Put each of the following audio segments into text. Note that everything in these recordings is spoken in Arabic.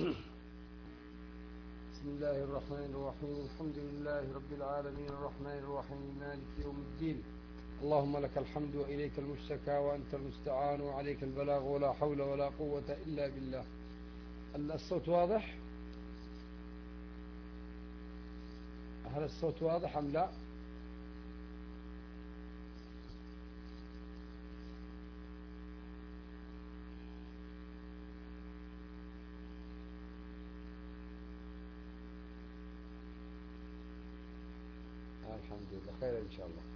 بسم الله الرحمن الرحيم. الحمد لله رب العالمين الرحمن الرحيم مالك يوم الدين. اللهم لك الحمد وإليك المشتكى وأنت المستعان وعليك البلاغ ولا حول ولا قوة إلا بالله. الصوت واضح؟ هل الصوت واضح أم لا؟ الحمد لله خير إن شاء الله.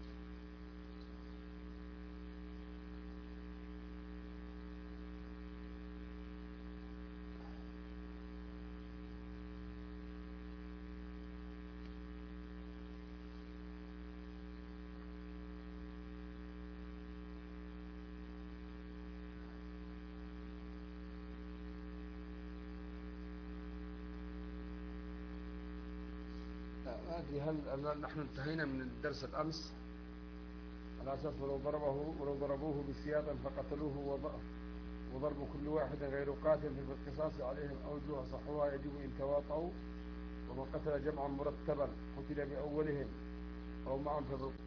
ما أدري هل نحن انتهينا من الدرس الأمس على أساس ولو ضربوه بسياط فقتلوه وضرب كل واحد غير قاتل بالقصاص عليهم أوجه صحوها يجب إن تواطؤوا، ومن قتل جمعا مرتبا قتل بأولهم أو معهم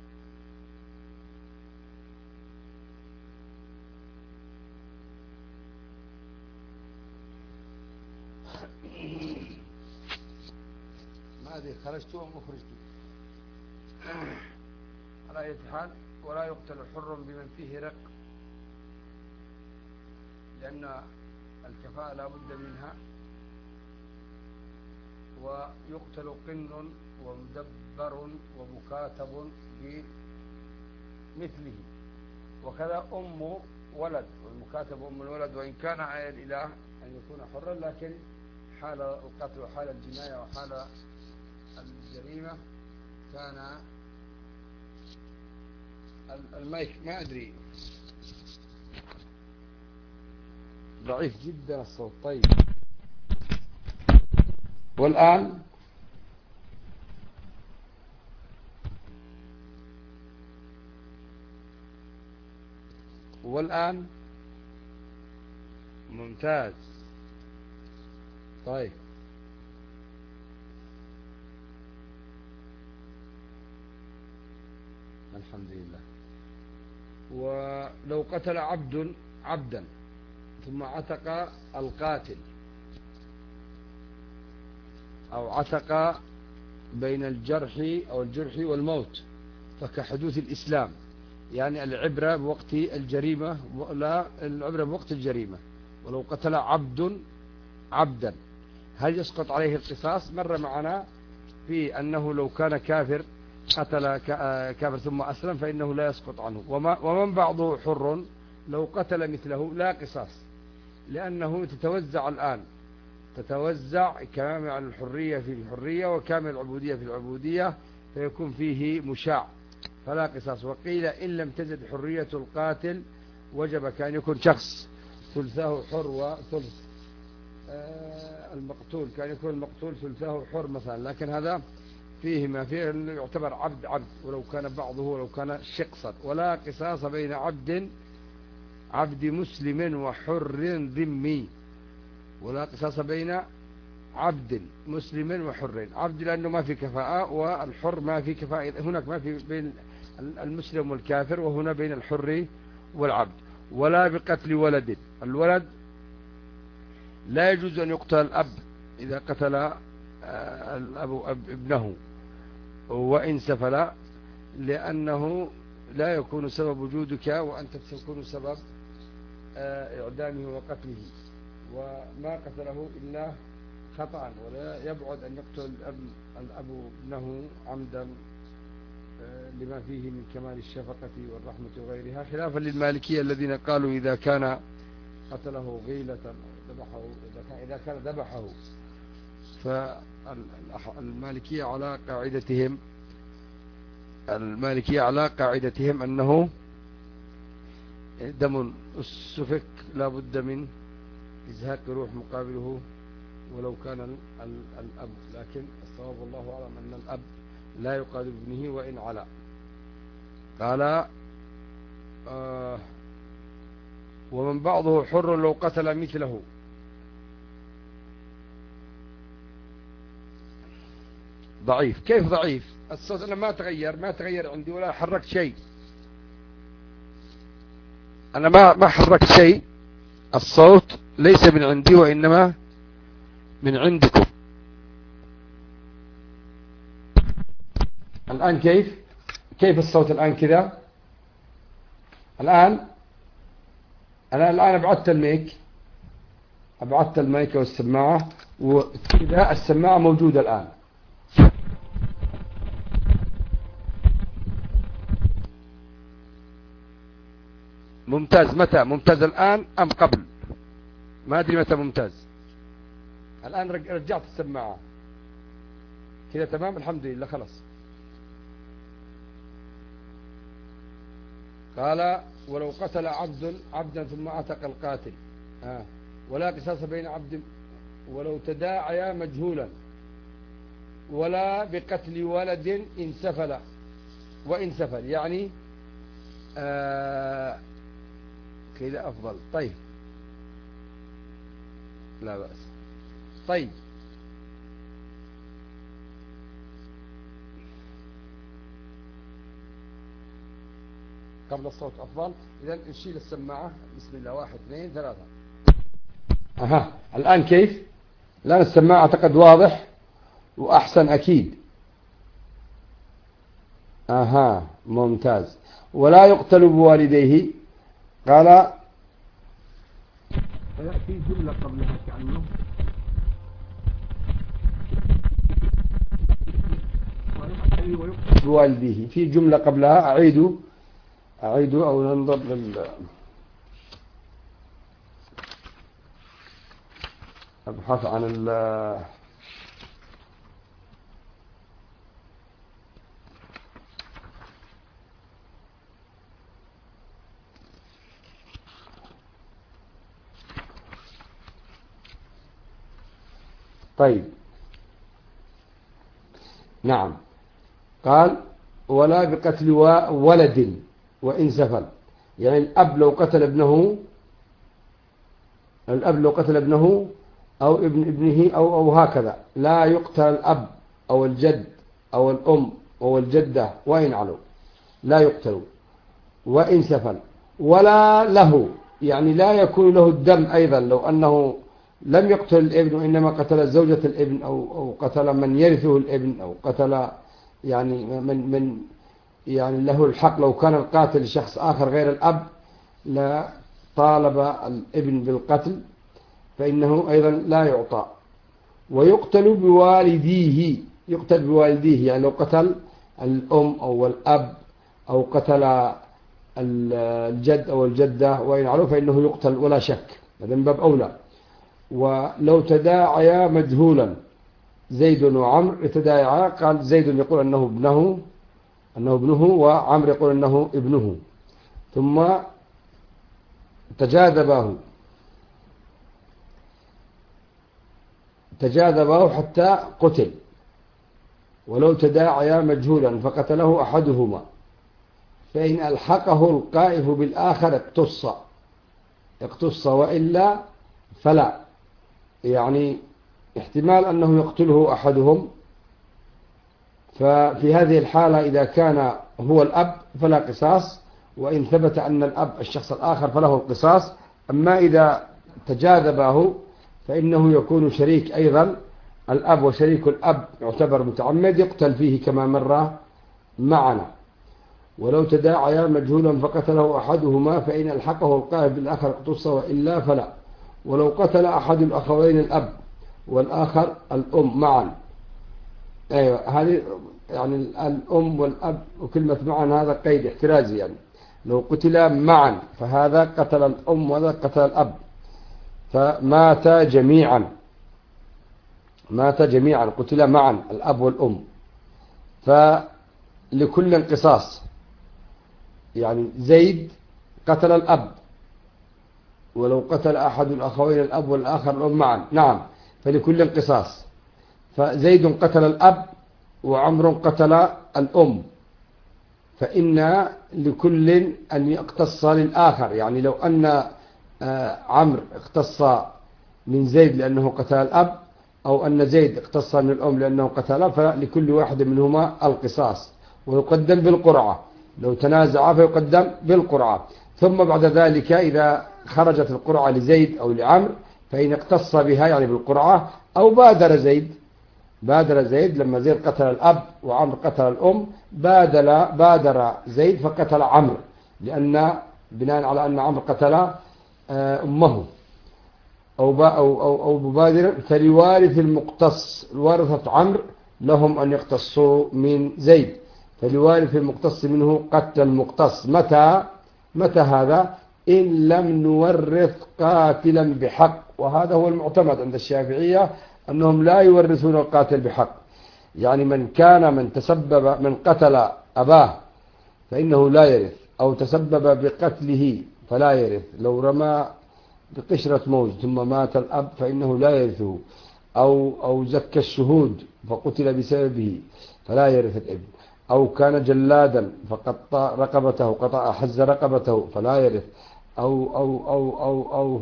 ما أدري خرجتوا أم أخرجتوا. على أي حال ولا يقتل حر بمن فيه رق، لأن الكفاءة لا بد منها، ويقتل قن ومدبر ومكاتب بمثله، وكذا أم ولد، والمكاتب أم الولد وإن كان على الإله أن يكون حرا، لكن حال القتل وحال الجناية وحال الجريمة كان المايك ما أدري ضعيف جدا الصوت. طيب والآن ممتاز. طيب الحمد لله. ولو قتل عبدا ثم عتق القاتل أو عتق بين الجرح والموت فكحدوث الإسلام، يعني العبرة بوقت الجريمة لا العبرة بوقت الجريمة. ولو قتل عبدا هل يسقط عليه القصاص؟ مر معنا في أنه لو كان كافر قتل كافر ثم أسلم فإنه لا يسقط عنه. ومن بعضه حر لو قتل مثله لا قصاص، لأنه تتوزع الآن، تتوزع كامل الحرية في الحرية وكامل العبودية في العبودية، فيكون فيه مشاع فلا قصاص. وقيل إن لم تزد حرية القاتل وجب كان يكون شخص ثلثاه حر وثلث المقتول، كان يكون المقتول ثلثاه حر مثلا، لكن هذا فيه ما فيه يعتبر عبد ولو كان بعضه ولو كان شقصا. ولا قصاص بين عبد مسلم وحر ذمي، ولا قصاص بين عبد مسلم وحر. عبد لأنه ما في كفاءة، والحر ما في كفاءة، هناك ما في بين المسلم والكافر، وهنا بين الحر والعبد. ولا بقتل ولد، الولد لا يجوز أن يقتل الأب إذا قتل الأب ابنه وإن سفل، لأنه لا يكون سبب وجودك وأنت تكون سبب إعدامه وقتله، وما قتله إلا خطأ، ولا يبعد أن يقتل الأب ابنه عمدا لما فيه من كمال الشفقة والرحمة وغيرها، خلافا للمالكية الذين قالوا إذا كان قتله غيلة ذبحه، إذا كان ذبحه. فالمالكية على قاعدتهم أنه دم السفك لا بد من إزهاق روح مقابله ولو كان الأب، لكن الصواب والله أعلم أن الأب لا يقال ابنه وإن علا. قال ومن بعضه حر لو قتل مثله، ضعيف. كيف ضعيف؟ الصوت أنا ما تغير عندي ولا حركت شيء. أنا ما حركت شيء. الصوت ليس من عندي وإنما من عندكم. الآن كيف الصوت الآن كذا؟ الآن أنا الآن أبعدت المايك والسماعة، وكذا السماعة موجودة الآن. ممتاز. متى ممتاز؟ الآن أم قبل؟ ما أدري متى ممتاز. الآن رجعت السماعة كذا تمام الحمد لله. خلاص. قال ولو قتل عبدا ثم أعتق القاتل ولا قصاص بين عبد ولو تداعيا مجهولا ولا بقتل ولد وإن سفل يعني كذا أفضل. طيب لا بأس. طيب قبل الصوت أفضل. إذن نشيل السماعة. بسم الله. 1 2 3. الآن كيف؟ الآن السماعة أعتقد واضح وأحسن أكيد. ممتاز. ولا يقتل بوالديه. قال في جملة قبلها كأنه بوالديه. في جملة قبلها. أعيد أو ننظر أبحث عن طيب نعم. قال ولا بقتل ولد وإن سفل، يعني الأب لو قتل ابنه أو ابن ابنه أو هكذا لا يقتل الأب أو الجد أو الأم أو الجدة وإن علوا، لا يقتلوا. وإن سفل ولا له، يعني لا يكون له الدم أيضا لو أنه لم يقتل الابن وإنما قتل زوجة الابن أو قتل من يرثه الابن أو قتل يعني من يعني له الحق. لو كان القاتل شخص آخر غير الأب لا طالب الابن بالقتل فإنه أيضا لا يعطى. ويقتل بوالديه، يقتل بوالديه يعني لو قتل الأم أو الأب أو قتل الجد أو الجدة وإن علوا فإنه يقتل ولا شك، هذا من باب أولى. ولو تداعيا مجهولا زيد وعمر يتداعيا، قال زيد يقول أنه ابنه وعمر يقول أنه ابنه، ثم تجاذباه حتى قتل. ولو تداعيا مجهولا فقتله أحدهما فإن ألحقه القائف بالآخر اقتص وإلا فلا، يعني احتمال أنه يقتله أحدهم. ففي هذه الحالة إذا كان هو الأب فلا قصاص، وإن ثبت أن الأب الشخص الآخر فله القصاص. أما إذا تجاذبه فإنه يكون شريك أيضا، الأب وشريك الأب يعتبر متعمد يقتل فيه كما مر معنا. ولو تداعيا مجهولا فقتله أحدهما فإن ألحقه القائف بالآخر اقتص وإلا فلا. ولو قتل أحد الأخوين الأب والآخر الأم معا، أيوة هذه يعني الأم والأب وكلمة معا هذا قيد احترازي، يعني لو قتلا معا فهذا قتل الأم وهذا قتل الأب فمات جميعا، قتلا معا الأب والأم، فلكل قصاص. يعني زيد قتل الأب ولو قتل أحد الأخوين الأب والآخر الأم معا، نعم فلكل قصاص. فزيد قتل الأب وعمر قتل الأم، فإن لكل أن يقتص للآخر. يعني لو أن عمرو اقتص من زيد لأنه قتل الأب، أو أن زيد اقتص من الأم لأنه قتل، فلكل واحد منهما القصاص، ويقدم بالقرعة، لو تنازع فيقدم بالقرعة. ثم بعد ذلك إذا خرجت القرعة لزيد أو لعمر، فإن اقتص بها يعني بالقرعة، أو بادر زيد لما زيد قتل الأب وعمر قتل الأم، بادر زيد فقتل عمرو، لأن بناء على أن عمرو قتل أمه، أو مبادرا، فلوارث المقتص، الورثة عمرو لهم أن يقتصوا من زيد، فلوارث المقتص منه قتل المقتص. متى هذا؟ إن لم نورث قاتلا بحق، وهذا هو المعتمد عند الشافعية أنهم لا يورثون القاتل بحق، يعني من تسبب من قتل أباه فإنه لا يرث، أو تسبب بقتله فلا يرث، لو رمى بقشرة موز ثم مات الأب فإنه لا يرثه، أو زكى الشهود فقتل بسببه فلا يرث الابن، أو كان جلادا فقطع رقبته، قطع حز رقبته فلا يرث، أو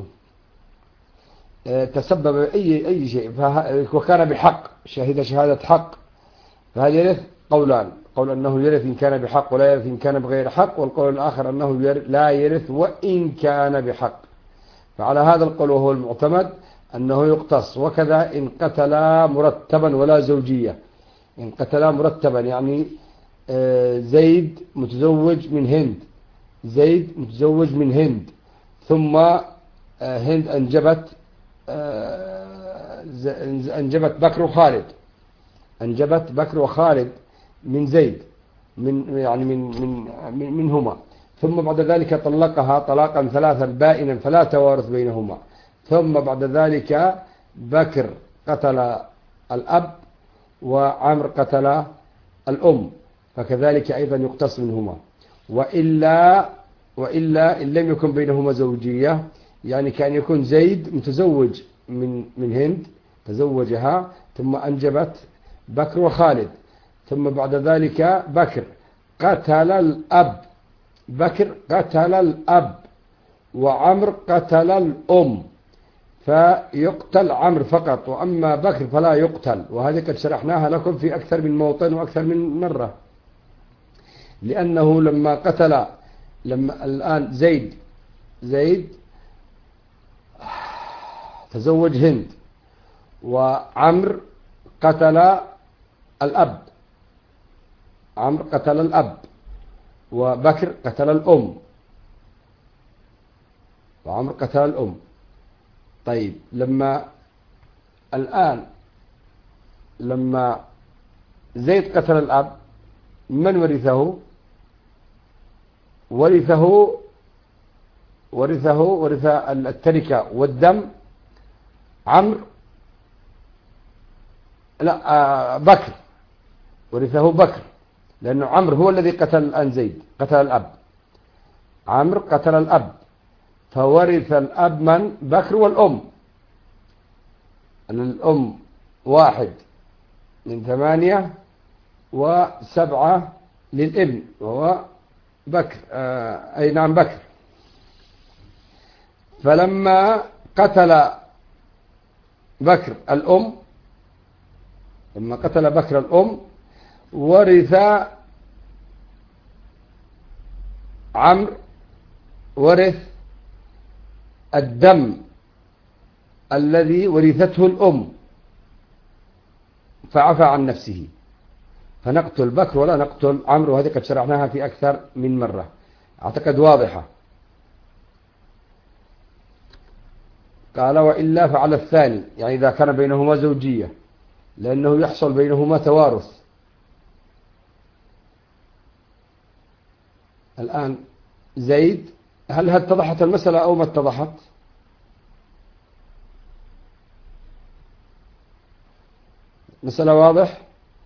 تسبب أي شيء وكان بحق، شهد شهادة حق، فهل يرث؟ قولان: قول أنه يرث إن كان بحق ولا يرث إن كان بغير حق، والقول الآخر أنه لا يرث وإن كان بحق. فعلى هذا القول وهو المعتمد أنه يقتص. وكذا إن قتلا مرتبا ولا زوجية، إن قتلا مرتبا يعني زيد متزوج من هند، ثم هند أنجبت بكر وخالد من زيد، منهما، ثم بعد ذلك طلقها طلاقا ثلاثا بائنا فلا توارث بينهما، ثم بعد ذلك بكر قتل الأب وعمر قتل الأم، فكذلك أيضا يقتص منهما. وإلا إن لم يكن بينهما زوجية، يعني كان يكون زيد متزوج من هند، تزوجها ثم أنجبت بكر وخالد، ثم بعد ذلك بكر قتل الأب وعمر قتل الأم، فيقتل عمرو فقط، وأما بكر فلا يقتل. وهذه قد شرحناها لكم في أكثر من موطن وأكثر من مرة، لأنه لما الآن زيد تزوج هند، وعمر قتل الأب، وبكر قتل الأم، وعمر قتل الأم. طيب لما زيد قتل الأب، من ورثه؟ ورث التركة والدم بكر، ورثه بكر، لأنه عمرو هو الذي قتل الآن زيد، قتل الأب، عمرو قتل الأب، فورث الأب من؟ بكر والأم، الأم 1 من 8 و7 للابن وهو بكر، بكر. فلما قتل بكر الأم، ورث عمرو الدم الذي ورثته الأم، فعفى عن نفسه، فنقتل بكر ولا نقتل عمرو. وهذه قد شرحناها في أكثر من مرة، أعتقد واضحة. قال: وإلا فعلى الثاني، يعني إذا كان بينهما زوجية، لأنه يحصل بينهما توارث. الآن زيد، هل اتضحت المسألة أو ما اتضحت؟ مسألة واضح؟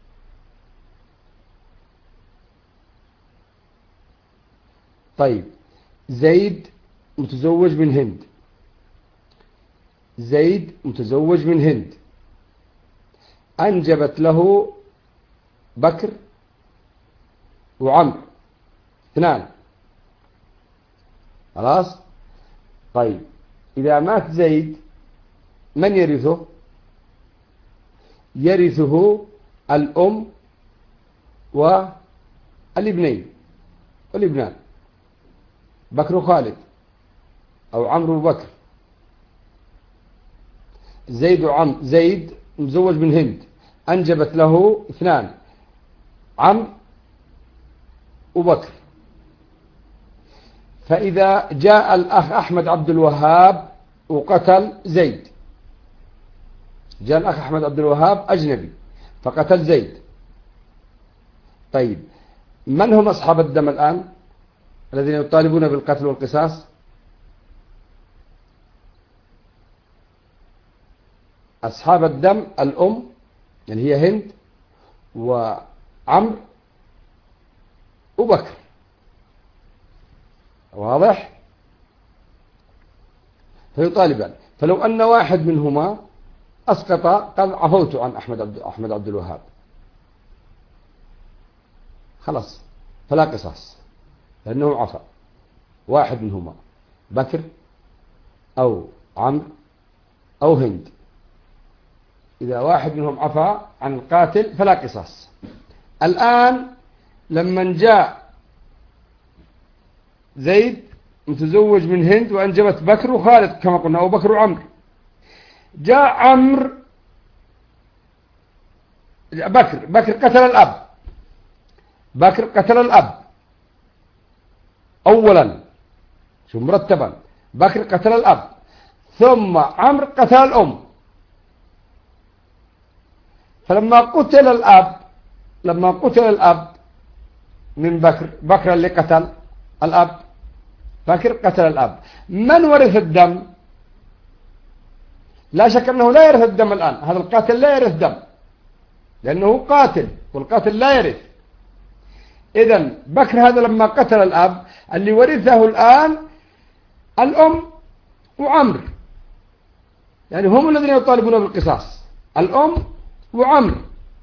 طيب، زيد متزوج من هند، أنجبت له بكر وعمر 2، خلاص. طيب، إذا مات زيد من يرثه؟ يرثه الأم والابنين والابنان، بكر وخالد أو عمرو وبكر. زيد مزوج من هند، أنجبت له 2 عمرو وبكر. فإذا جاء الأخ أحمد عبد الوهاب وقتل زيد، جاء الأخ أحمد عبد الوهاب أجنبي فقتل زيد. طيب من هم أصحاب الدم الآن الذين يطالبون بالقتل والقصاص؟ أصحاب الدم الأم اللي هي هند وعمرو وبكر. واضح؟ فيطالبان. فلو أن واحد منهما أسقط قال عفوت عن أحمد عبد الوهاب، خلاص فلا قصاص لأنه عفى. واحد منهما بكر أو عمرو أو هند، إذا واحد منهم عفى عن القاتل فلا قصاص. الآن لما جاء زيد متزوج من هند وأنجبت بكر وخالد كما قلنا أو بكر وعمرو، جاء عمرو بكر قتل الأب، بكر قتل الأب أولا شو مرتبا، بكر قتل الأب ثم عمرو قتل الأم. فلما قتل الأب من بكر اللي قتل الأب، بكر قتل الأب، من ورث الدم؟ لا شك أنه لا يرث الدم الآن، هذا القاتل لا يرث دم لأنه قاتل والقاتل لا يرث. إذن بكر هذا لما قتل الأب اللي ورثه الآن الأم وعمرو، يعني هم الذين يطالبون بالقصاص، الأم وعمرو.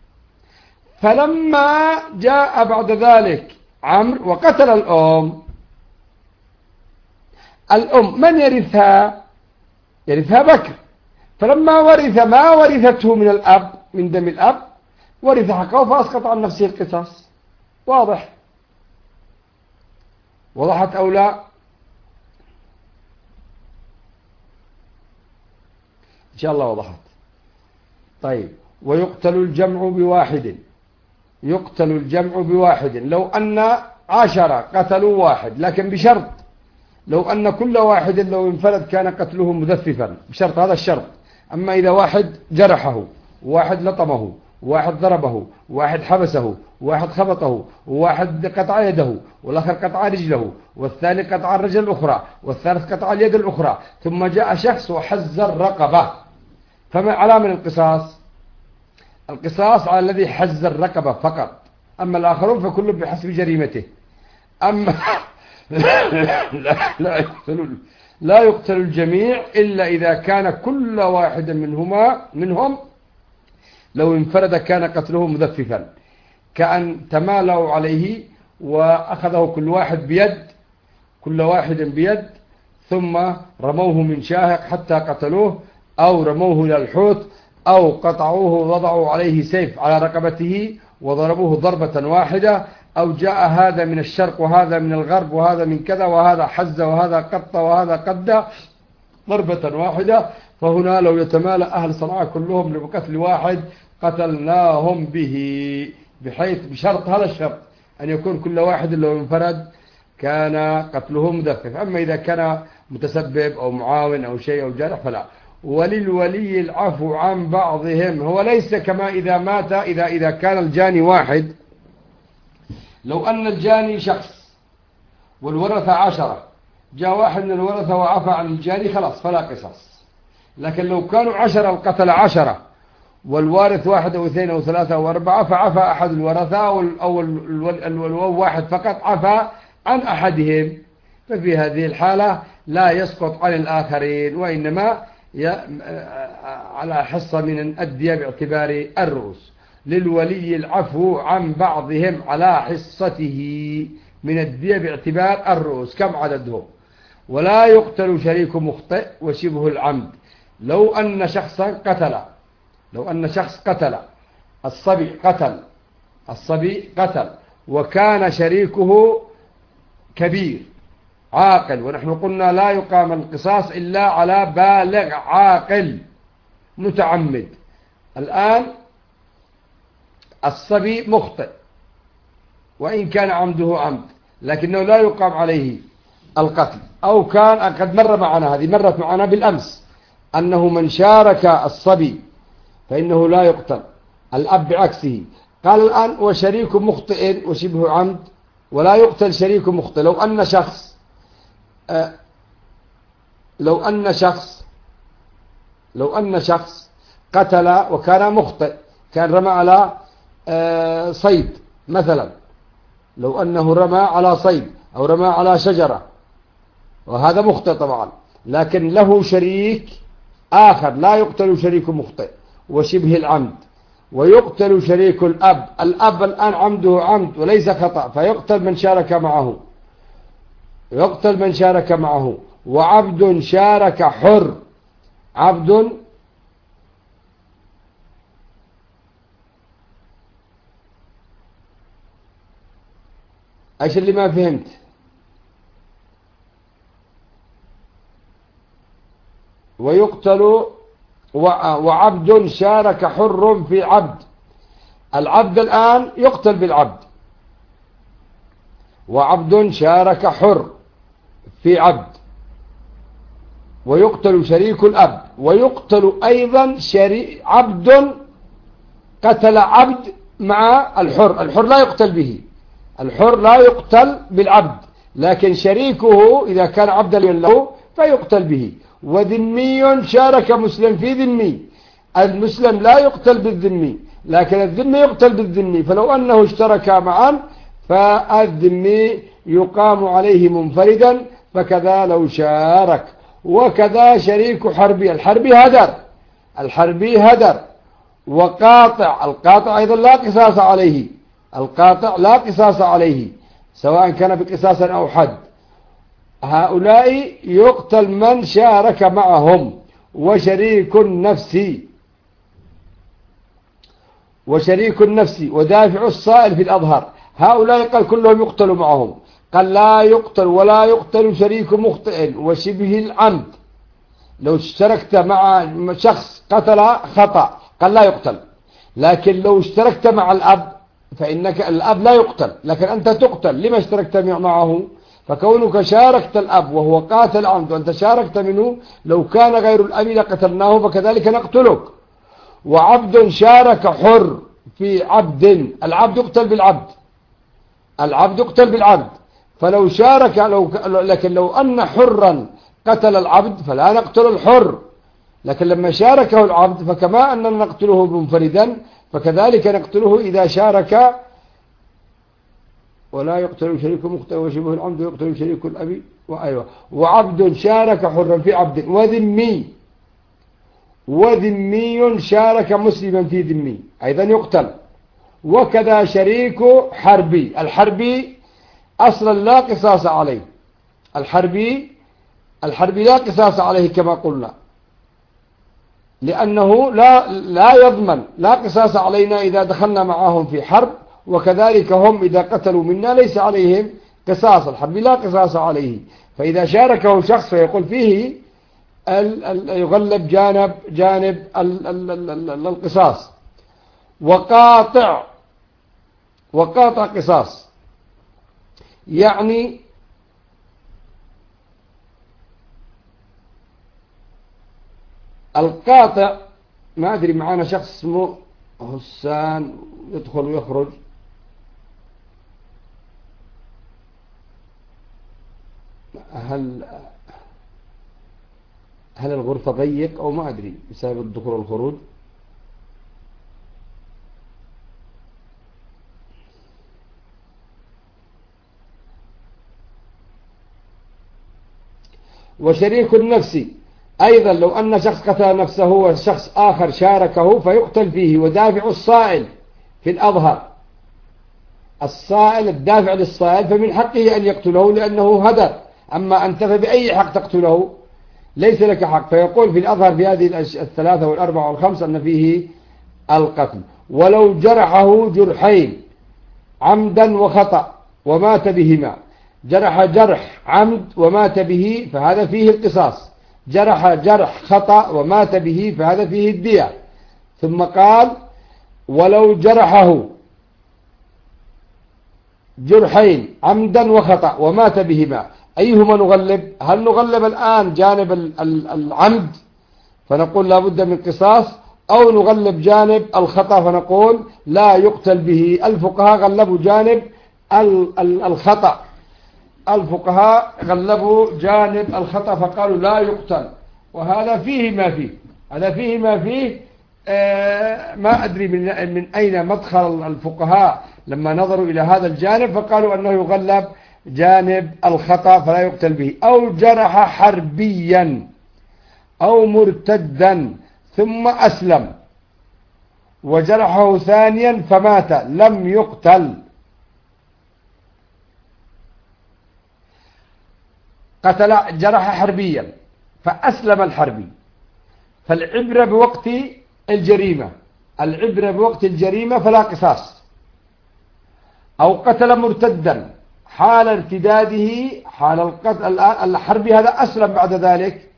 فلما جاء بعد ذلك عمرو وقتل الأم من يرثها؟ يرثها بكر. فلما ورث ما ورثته من الأب من دم الأب ورث حقه فأسقط عن نفسه القصاص. واضح؟ وضحت أو لا؟ إن شاء الله وضحت. طيب ويقتل الجمع بواحد، يقتل الجمع بواحد. لو أن 10 قتلوا واحد لكن بشرط، لو أن كل واحد لو انفرد كان قتله مذففا بشرط، هذا الشرط. أما إذا واحد جرحه، واحد لطمه، واحد ضربه، واحد حبسه، واحد خبطه، واحد قطع يده، والآخر قطع رجله، والثاني قطع الرجل الأخرى، والثالث قطع اليد الأخرى، ثم جاء شخص وحز الرقبة، فما على من القصاص؟ القصاص على الذي حز الرقبة فقط، أما الآخرون فكل بحسب جريمته. أما لا يقتل الجميع إلا إذا كان كل واحد منهم لو انفرد كان قتله مذففا، كأن تمالوا عليه وأخذه كل واحد بيد ثم رموه من شاهق حتى قتلوه، أو رموه إلى الحوت، أو قطعوه ووضعوا عليه سيف على رقبته وضربوه ضربة واحدة، أو جاء هذا من الشرق وهذا من الغرب وهذا من كذا وهذا حز وهذا قط وهذا قد ضربة واحدة، فهنا لو يتمالى أهل صنعاء كلهم لقتل واحد قتلناهم به، بحيث بشرط، هذا الشرط أن يكون كل واحد لو انفرد كان قتله مذفف. أما إذا كان متسبب أو معاون أو شيء أو جارح فلا. وللولي العفو عن بعضهم، هو ليس كما إذا مات، إذا كان الجاني واحد، لو أن الجاني شخص والورثة 10، جاء واحد من الورثة وعفى عن الجاني خلاص فلا قصاص. لكن لو كانوا 10 القتل 10 والوارث 1 أو 2 أو 3 أو 4 فعفى أحد الورثة أو الواحد فقط عفى عن أحدهم، ففي هذه الحالة لا يسقط عن الآخرين، وإنما على حصة من الدية باعتبار الرؤوس. للولي العفو عن بعضهم على حصته من الدية باعتبار الرؤوس، كم عددهم. ولا يقتل شريك مخطئ وشبه العمد. لو أن شخصا قتل لو أن شخص قتل الصبي قتل وكان شريكه كبير عاقل، ونحن قلنا لا يقام القصاص إلا على بالغ عاقل متعمد. الآن الصبي مخطئ وإن كان عمده عمد، لكنه لا يقام عليه القتل. أو كان قد مرت معنا بالأمس أنه من شارك الصبي فإنه لا يقتل، الأب بعكسه. قال الآن وشريك مخطئ وشبه عمد ولا يقتل شريك مخطئ. لو أن شخص قتل وكان مخطئ، كان رمى على صيد مثلا، لو أنه رمى على صيد أو رمى على شجرة، وهذا مخطئ طبعا، لكن له شريك آخر، لا يقتل شريك مخطئ وشبه العمد، ويقتل شريك الأب الآن عمده عمد وليس خطأ، فيقتل من شارك معه. وعبد شارك حر، عبد ايش اللي ما فهمت؟ ويقتل وعبد شارك حر في عبد، العبد الآن يقتل بالعبد، وعبد شارك حر في عبد، ويقتل شريك الأب، ويقتل أيضا عبد قتل عبد مع الحر لا يقتل به، الحر لا يقتل بالعبد، لكن شريكه إذا كان عبدا له فيقتل به. وذمي شارك مسلم في ذمي، المسلم لا يقتل بالذمي، لكن الذمي يقتل بالذمي، فلو أنه اشتركا معا فالذمي يقام عليه منفردا، فكذا لو شارك. وكذا شريك حربي، الحربي هدر. وقاطع، القاطع أيضا لا قصاص عليه، سواء كان بقصاص أو حد. هؤلاء يقتل من شارك معهم. وشريك النفس ودافع الصائل في الأظهر، هؤلاء قال كلهم يقتلوا معهم. قال لا يقتل ولا يقتل شريك مخطئ وشبه العمد. لو اشتركت مع شخص قتل خطأ قال لا يقتل، لكن لو اشتركت مع الأب فإنك الأب لا يقتل، لكن أنت تقتل. لما اشتركت معه؟ فكونك شاركت الأب وهو قاتل عمد وأنت شاركت منه، لو كان غير الأب لقتلناه، فكذلك نقتلك. وعبد شارك حر في عبد، العبد يقتل بالعبد، فلو شارك لكن لو أن حرا قتل العبد فلا نقتل الحر، لكن لما شاركه العبد فكما أننا نقتله منفردا فكذلك نقتله إذا شارك. ولا يقتل شريك مخطئ وشبه العمد ويقتل شريك الأب. وعبد شارك حرا في عبد. وذمي شارك مسلما في ذمي أيضا يقتل. وكذا شريك حربي، الحربي أصلا لا قصاص عليه، الحربي لا قصاص عليه كما قلنا، لأنه لا يضمن، لا قصاص علينا إذا دخلنا معهم في حرب، وكذلك هم إذا قتلوا منا ليس عليهم قصاص، الحربي لا قصاص عليه. فإذا شاركه شخص فيقول فيه يغلب جانب القصاص. وقاطع قصاص، يعني القاطع، ما أدري معنا شخص اسمه حسان يدخل ويخرج، هل الغرفة ضيق أو ما أدري بسبب الدخول والخروج. وشريك النفس أيضا، لو أن شخص قتل نفسه وشخص آخر شاركه فيقتل فيه. ودافع الصائل في الأظهر، الصائل الدافع للصائل فمن حقه أن يقتله لأنه هدر، أما أنت فبأي حق تقتله؟ ليس لك حق. فيقول في الأظهر في هذه الثلاثة والأربعة والخمسة أن فيه القتل. ولو جرحه جرحين عمدا وخطأ ومات بهما، جرح جرح عمد ومات به فهذا فيه القصاص، جرح جرح خطأ ومات به فهذا فيه الدية. ثم قال ولو جرحه جرحين عمدا وخطأ ومات بهما، أيهما نغلب؟ هل نغلب الآن جانب العمد فنقول لا بد من قصاص، أو نغلب جانب الخطأ فنقول لا يقتل به؟ الفقهاء غلبوا جانب الخطأ، الفقهاء غلبوا جانب الخطأ فقالوا لا يقتل. وهذا فيه ما فيه، هذا فيه ما فيه. ما أدري من أين مدخل الفقهاء لما نظروا إلى هذا الجانب فقالوا أنه يغلب جانب الخطأ فلا يقتل به. أو جرح حربيا أو مرتدا ثم أسلم وجرحه ثانيا فمات لم يقتل. قتل جرح حربيا فأسلم الحربي، فالعبرة بوقت الجريمة، العبرة بوقت الجريمة فلا قصاص. أو قتل مرتدا حال ارتداده، حال القتل الحربي هذا أسلم بعد ذلك،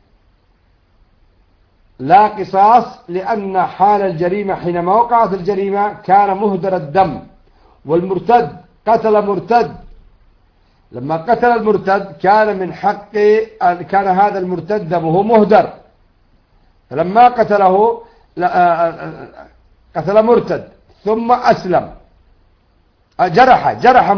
لا قصاص، لأن حال الجريمة حينما وقعت الجريمة كان مهدر الدم. والمرتد قتل مرتد، لما قتل المرتد كان من حق، كان هذا المرتد دمه مهدر، فلما قتله قتل مرتد ثم أسلم، جرح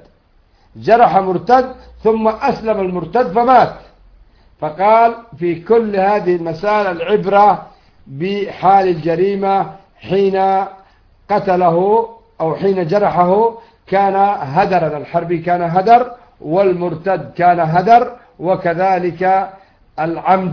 مرتد ثم أسلم المرتد فمات. فقال في كل هذه المسائل العبرة بحال الجريمة، حين قتله أو حين جرحه كان هدرا، الحربي كان هدر والمرتد كان هدر، وكذلك العمد.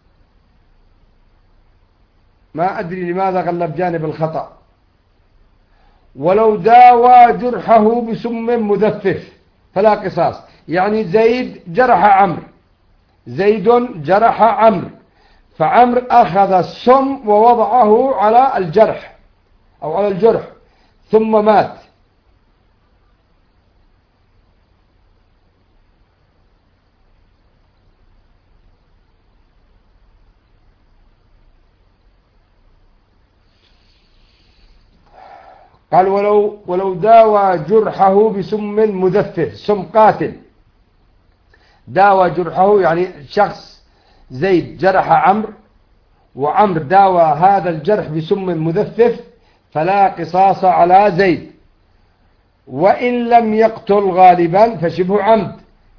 ما أدري لماذا غلب جانب الخطأ. ولو داوى جرحه بسم مدفف فلا قصاص، يعني زيد جرح عمرو، زيد جرح عمرو، فعمرو أخذ السم ووضعه على الجرح أو على الجرح ثم مات، قال ولو داوى جرحه بسم مدفف، سم قاتل، داوى جرحه يعني شخص زيد جرح عمرو وعمرو داوى هذا الجرح بسم مدفف فلا قصاص على زيد. وإن لم يقتل غالبا فشبه عمد.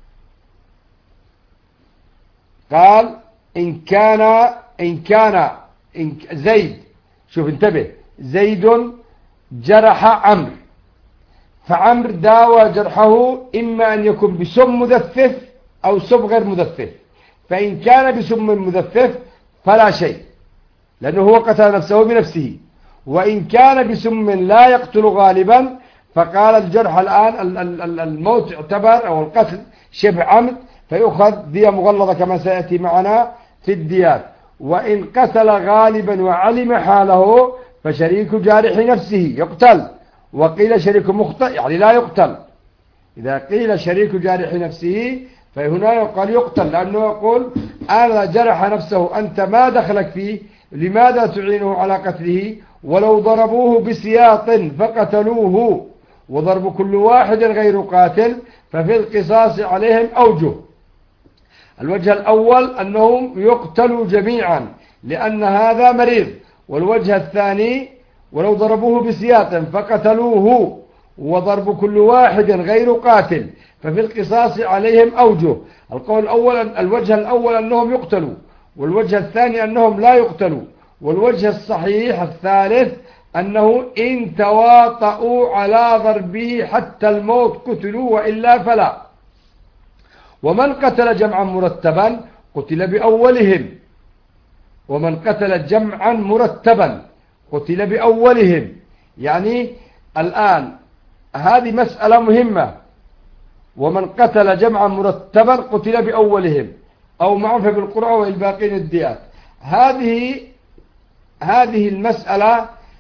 قال إن كان زيد، شوف انتبه، زيد جرح عمرو فعمرو داوى جرحه إما أن يكون بسم مدفف أو سم غير مدفف، فإن كان بسم مدفف فلا شيء لأنه هو قتل نفسه بنفسه، وإن كان بسم لا يقتل غالبا فقال الجرح الآن الموت يعتبر أو القتل شبه عمد فيؤخذ دية مغلظة كما سيأتي معنا في الديات. وإن قتل غالبا وعلم حاله فشريك جارح نفسه يقتل، وقيل شريك مخطئ يعني لا يقتل. إذا قيل شريك جارح نفسه فهنا يقال يقتل، لأنه يقول أنا جرح نفسه أنت ما دخلك فيه، لماذا تعينه على قتله؟ ولو ضربوه بسياط فقتلوه وضرب كل واحد غير قاتل ففي القصاص عليهم أوجه. الوجه الأول أنهم يقتلوا جميعا لأن هذا مريض، والوجه الثاني ولو ضربوه بسياط فقتلوه وضرب كل واحد غير قاتل ففي القصاص عليهم أوجه. القول الأول الوجه الأول أنهم يقتلوا، والوجه الثاني أنهم لا يقتلوا، والوجه الصحيح الثالث أنه إن تواطؤوا على ضربه حتى الموت قتلوا وإلا فلا. ومن قتل جمعا مرتبا قتل بأولهم، ومن قتل جمعا مرتبا قتل بأولهم. يعني الآن هذه مسألة مهمة، ومن قتل جمعا مرتبا قتل بأولهم أو معهم بالقرعة والباقين الديات. هذه المسألة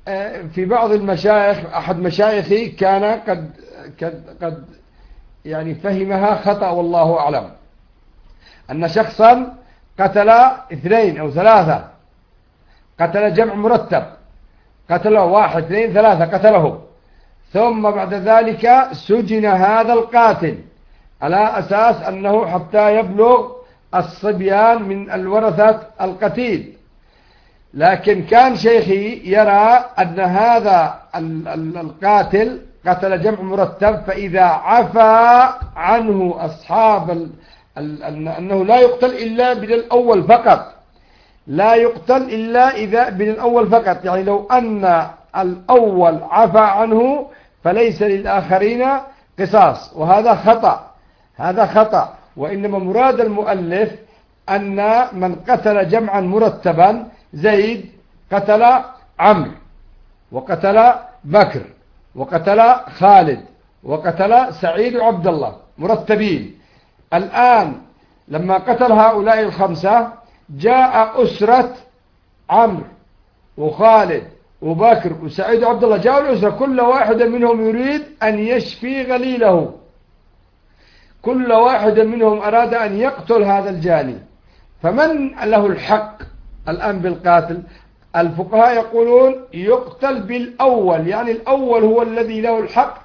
في بعض المشايخ، أحد مشايخي كان قد يعني فهمها خطأ والله أعلم، أن شخصا قتل 2 أو 3، قتل جمع مرتب، قتله 1 2 3 قتله، ثم بعد ذلك سجن هذا القاتل على أساس أنه حتى يبلغ الصبيان من الورثة القتيل. لكن كان شيخي يرى أن هذا القاتل قتل جمع مرتب، فإذا عفى عنه أصحاب أنه لا يقتل إلا من الأول فقط، لا يقتل إلا إذا من الأول فقط، يعني لو أن الأول عفى عنه فليس للآخرين قصاص، وهذا خطأ، هذا خطأ. وإنما مراد المؤلف أن من قتل جمعا مرتبا، زيد قتل عمرو وقتل بكر وقتل خالد وقتل سعيد وعبد الله مرتبين، الآن لما قتل هؤلاء ال5 جاء أسرة عمرو وخالد وبكر وسعيد وعبد الله، جاءوا الأسرة كل واحد منهم يريد أن يشفي غليله، كل واحد منهم أراد أن يقتل هذا الجاني، فمن له الحق الآن بالقاتل؟ الفقهاء يقولون يقتل بالأول، يعني الأول هو الذي له الحق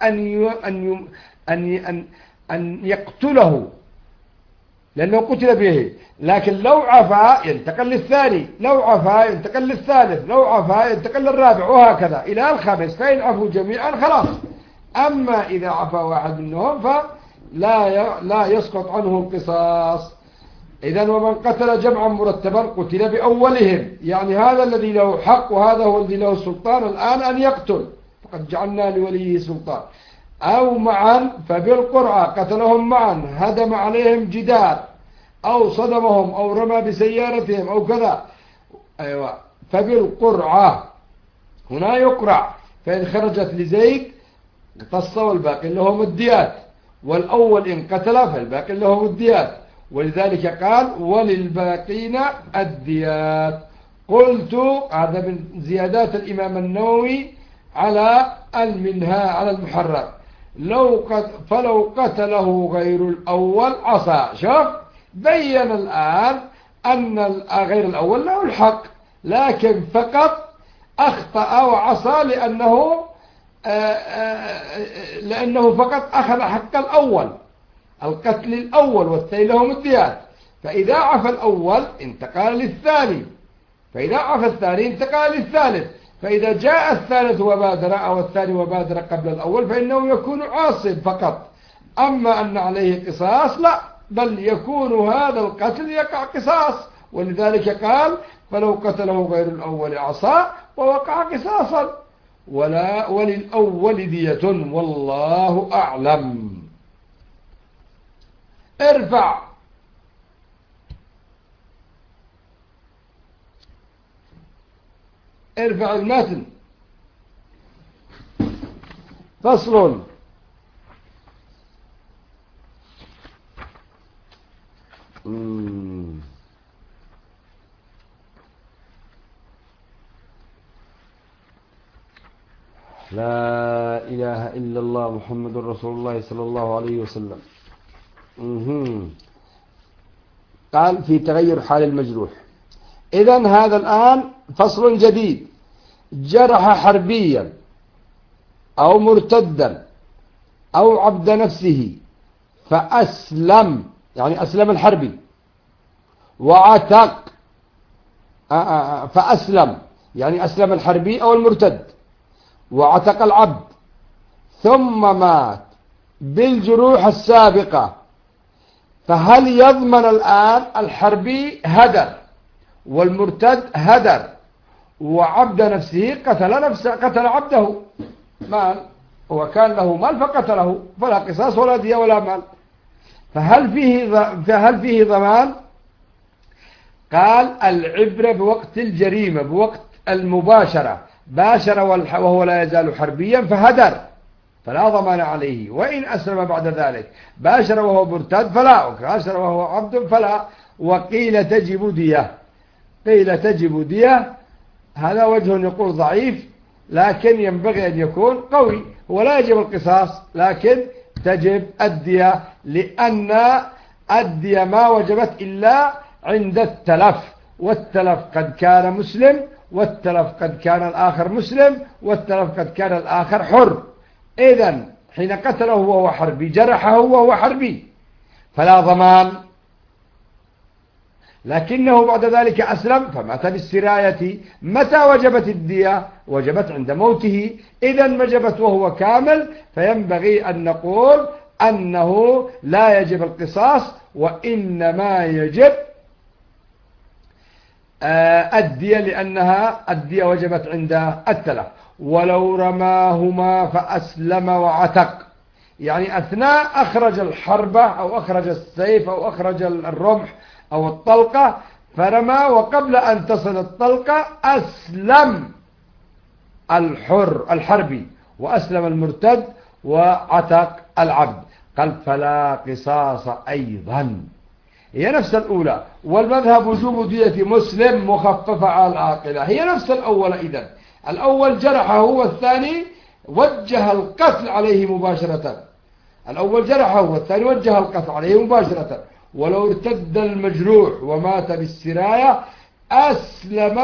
أن يقتله لأنه قتل به، لكن لو عفا ينتقل للثاني، لو عفا ينتقل للثالث، لو عفا ينتقل للرابع، وهكذا إلى الخامس، فإن عفوا جميعا خلاص. أما إذا عفا واحد منهم فلا يسقط عنه القصاص. إذن ومن قتل جمعا مرتبا قتل بأولهم، يعني هذا الذي له حق وهذا هو الذي له سلطان الآن أن يقتل، فقد جعلنا لوليه سلطان. أو معا فبالقرعة، قتلهم معا، هدم عليهم جدار أو صدمهم أو رمى بسيارتهم أو كذا، أيوة، فبالقرعة هنا يقرع، فإن خرجت لزيد اقتص والباقي لهم الديات، والأول إن قتل فالباقي لهم الديات، ولذلك قال وللباقين الديات. قلت هذا من زيادات الإمام النووي على المنهى على المحرر، فلو قتله غير الأول عصى. شوف بين الآن أن غير الأول له الحق، لكن فقط أخطأ وعصى لأنه فقط أخذ حق الأول، القتل الأول، والثاني لهم الديات، فإذا عفى الأول انتقل للثاني، فإذا عفى الثاني انتقل للثالث، فإذا جاء الثالث وبادر أو الثاني وبادر قبل الأول فإنه يكون عاصب فقط. أما أن عليه قصاص لا، بل يكون هذا القتل يقع قصاص، ولذلك قال فلو قتله غير الأول عصى ووقع قصاصا، وللأول دية والله أعلم. ارفع المتن. فصل. لا إله إلا الله محمد رسول الله صلى الله عليه وسلم. قال في تغير حال المجروح. إذن هذا الآن فصل جديد. جرح حربيا أو مرتدا أو عبد نفسه فأسلم، يعني أسلم الحربي، وعتق فأسلم، يعني أسلم الحربي أو المرتد، وعتق العبد، ثم مات بالجروح السابقة، فهل يضمن الآن الحربي هدر والمرتد هدر وعبد نفسه قتل عبده مال، هو كان له مال فقتله، فلا قصاص ولا دية ولا مال، فهل فيه ضمان؟ قال العبرة بوقت الجريمة، بوقت المباشرة، باشر وهو لا يزال حربيا فهدر فلا ضمان عليه، وإن أسلم بعد ذلك باشر وهو مرتد فلا، وباشر وهو عبد فلا. وقيل تجب دية، قيل تجب دية، هذا وجه يقول ضعيف، لكن ينبغي أن يكون قوي، ولا يجب القصاص لكن تجب الدية، لأن الدية ما وجبت إلا عند التلف، والتلف قد كان مسلم، والتلف قد كان الآخر مسلم، والتلف قد كان الآخر حر. إذن حين قتله وهو حربي جرحه وهو حربي فلا ضمان، لكنه بعد ذلك أسلم فمات بالسراية. متى وجبت الدية؟ وجبت عند موته. إذن وجبت وهو كامل، فينبغي أن نقول أنه لا يجب القصاص، وإنما يجب الدية، لأنها الدية وجبت عند التلف. ولو رماهما فأسلم وعتق، يعني أثناء أخرج الحربة أو أخرج السيف أو أخرج الرمح أو الطلقة فرمى، وقبل أن تصل الطلقة أسلم الحربي وأسلم المرتد وعتق العبد. قال فلا قصاص أيضا، هي نفس الأولى. والمذهب وجوب دية مسلم مخففة على العاقلة، هي نفس الأول. إذن الأول جرحه والثاني وجه القتل عليه مباشرة. الأول جرحه والثاني وجه القتل عليه مباشرة. ولو ارتد المجروح ومات بالسراية أسلم،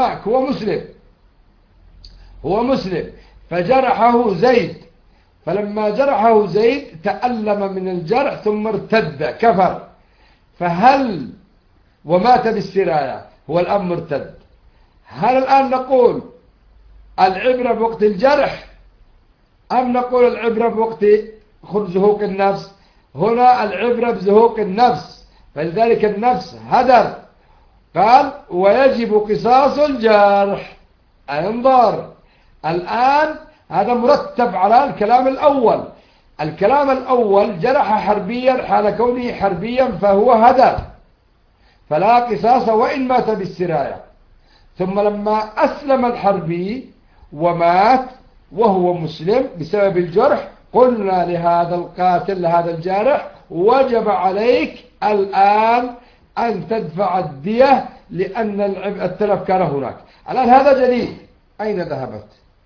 هو مسلم فجرحه زيد، فلما جرحه زيد تألم من الجرح ثم ارتد كفر، فهل ومات بالسراية هو الآن مرتد، هل الآن نقول العبرة بوقت الجرح أم نقول العبرة بوقت زهوق النفس؟ هنا العبرة بزهوق النفس، فلذلك النفس هدر. قال ويجب قصاص الجرح. انظر الآن هذا مرتب على الكلام الأول. الكلام الأول جرح حربيا حال كونه حربيا فهو هدر فلا قصاص وإن مات بالسراية. ثم لما أسلم الحربي ومات وهو مسلم بسبب الجرح قلنا لهذا القاتل لهذا الجارح وجب عليك الآن أن تدفع الدية لأن التلف كان هناك. الآن هذا جديد، أين ذهبت؟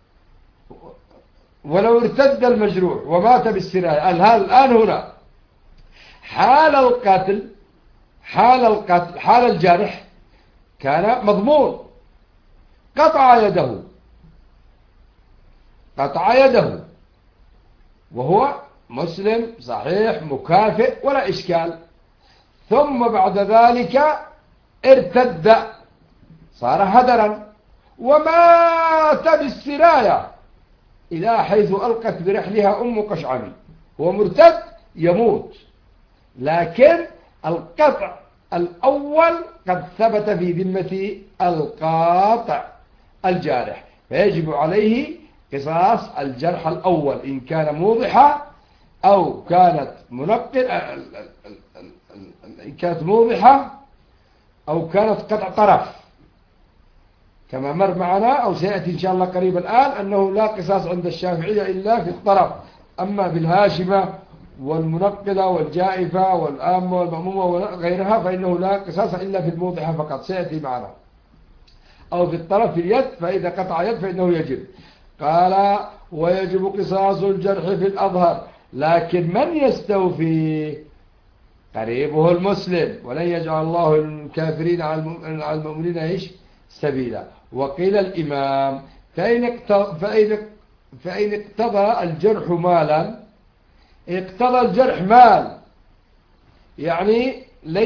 ولو ارتد المجروح ومات بالسراية الآن هنا حال الجارح كان مضمون، قطع يده وهو مسلم صحيح مكافئ ولا إشكال، ثم بعد ذلك ارتد صار هدرا ومات بالسراية إلى حيث ألقت برحلها أم قشعمي، هو مرتد يموت، لكن القطع الأول قد ثبت في ذمة القاطع الجارح، فيجب عليه قصاص الجرح الأول إن كان موضحة أو كانت موضحة أو كانت قطع طرف كما مر معنا أو سيأتي إن شاء الله قريبا الآن أنه لا قصاص عند الشافعية إلا في الطرف، أما بالهاشمة والمنقلة والجائفة والآمة والمأمومة وغيرها فإنه لا قصاص إلا في الموضحة فقط، سيأتي معنا، أو في الطرف في اليد، فإذا قطع يد فإنه يجب. قال ويجب قصاص الجرح في الأظهر، لكن من يستوفي؟ قريبه المسلم، ولن يجعل الله الكافرين على المؤمنين إيش سبيلا. وقيل الإمام فإن اقتضى الجرح مالا، اقتضى الجرح مال يعني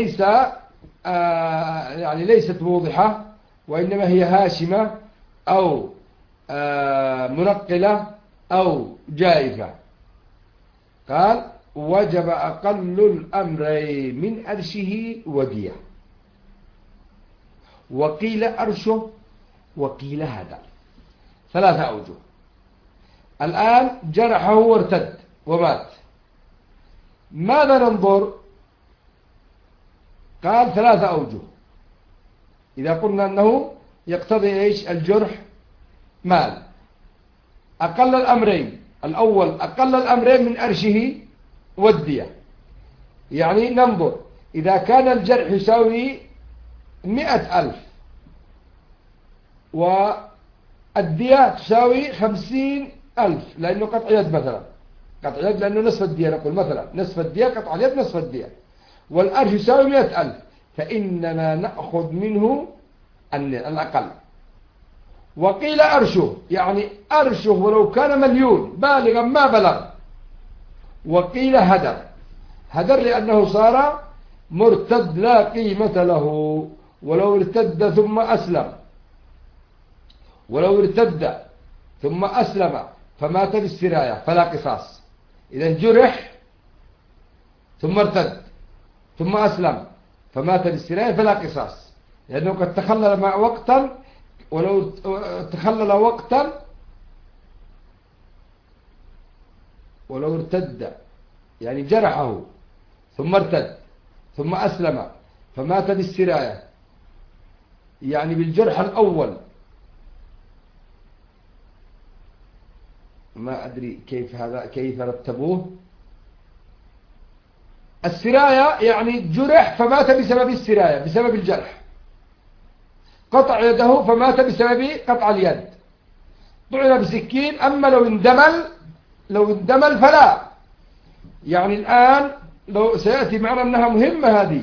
ليست موضحة وإنما هي هاشمة أو منقلة أو جائفة. قال وجب أقل الأمرين من أرشه ودية، وقيل أرشه وقيل هذا، ثلاثة أوجه. الآن جرحه وارتد ومات، ماذا ننظر؟ قال ثلاثة أوجه. إذا قلنا أنه يقتضي إيش الجرح مال، أقل الأمرين، الأول أقل الأمرين من أرشه والدية، يعني ننظر إذا كان الجرح يساوي 100,000 الدية تساوي 50,000 لأنه قطع يد مثلا، قطع يد لأنه نصف الدية، نقول مثلا نصف الدية قطع اليد نصف الدية، والأرش يساوي 100,000، فإننا نأخذ منه الأقل. وقيل أرشه، يعني أرشه ولو كان مليون بالغا ما بلغ. وقيل هدر، هدر لأنه صار مرتد لا قيمة له، ولو ارتد ثم أسلم، ولو ارتد ثم أسلم فمات بالسراية فلا قصاص. إذا جرح ثم ارتد ثم أسلم فمات بالسراية فلا قصاص، لأنه قد تخلل مع وقتا، ولو تخلل وقتا ولو ارتد، يعني جرحه ثم ارتد ثم أسلم فمات بالسراية، يعني بالجرح الأول. ما أدري كيف رتبوه. السراية يعني جرح فمات بسبب السراية، بسبب الجرح. قطع يده فمات بسبب قطع اليد. طعن بسكين. أما لو اندمل فلا. يعني الآن لو سيأتي معنا أنها مهمة هذه.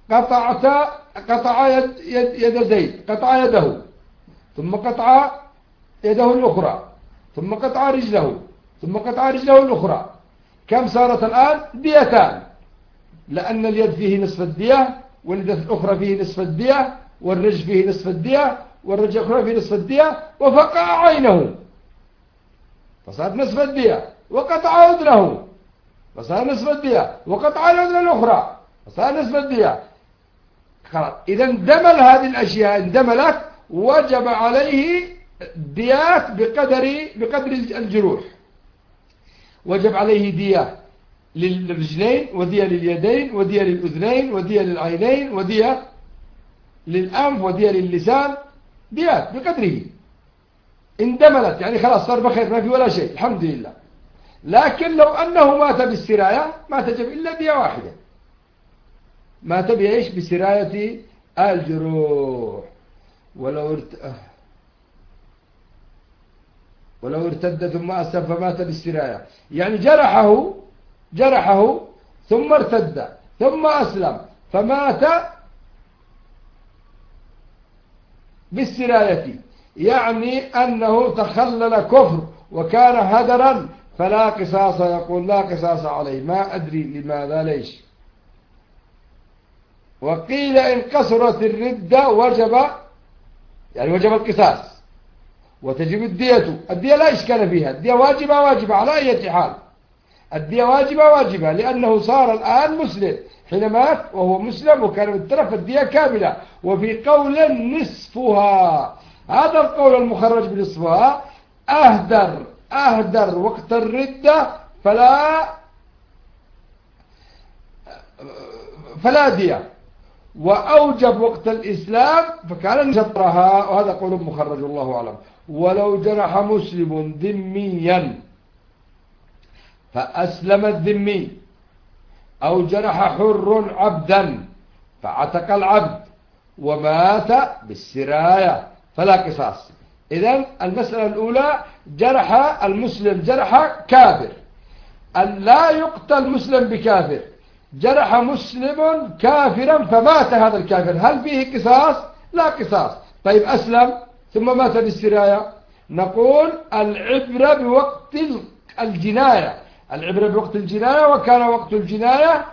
قطع يد زيد، قطع يده ثم قطع يده الأخرى ثم قطع رجله ثم قطع رجله الأخرى. كم صارت الآن؟ ديتان، لأن اليد فيه نصف الدية، واليد الأخرى فيه نصف الدية، والرجل فيه نصف الدية، والرجل الأخرى فيه نصف الدية، وفقع عينه فصار نصف الدية، وقطع أذنه فصار نصف الدية، وقطع الأذن الأخرى فصار نصف الدية. خلاص، إذا اندمل هذه الأشياء، اندملت، وجب عليه ديات بقدر الجروح. وجب عليه دية للرجلين، ودية لليدين، ودية للأذنين، ودية للعينين، ودية للأنف، ودية للسان، ديات بقدره. اندملت يعني خلاص صار بخير، ما في ولا شيء الحمد لله. لكن لو أنه مات بالسراية ما تجب إلا دية واحدة. مات بإيش؟ بسراية الجروح. ولو ارتد ثم أسلم فمات بالسراية، يعني جرحه ثم ارتد ثم أسلم فمات بالسراية، يعني أنه تخلل كفر وكان هدرا فلا قصاص. يقول لا قصاص عليه. ما أدري لماذا ليش. وقيل إن قصرت الردة وجب القصاص وتجب الدية لا إشكال فيها. الدية واجبة على أي حال. الدية واجبة لأنه صار الآن مسلم. حين مات وهو مسلم وكان بالترف الدية كاملة. وفي قول نصفها، هذا القول المخرج بنصفها، أهدر وقت الردة فلا دية، وأوجب وقت الإسلام فكان شطرها، وهذا قول مخرج الله أعلم. ولو جرح مسلم ذميا فأسلم الذمي، أو جرح حر عبدا فعتق العبد ومات بالسراية فلا قصاص. إذن المسألة الأولى جرح المسلم جرح كافر، لا يقتل مسلم بكافر. جرح مسلم كافرا فمات هذا الكافر، هل فيه قصاص؟ لا قصاص. طيب أسلم ثم مات بالسراية، نقول العبرة بوقت الجناية. العبرة بوقت الجناية، وكان وقت الجناية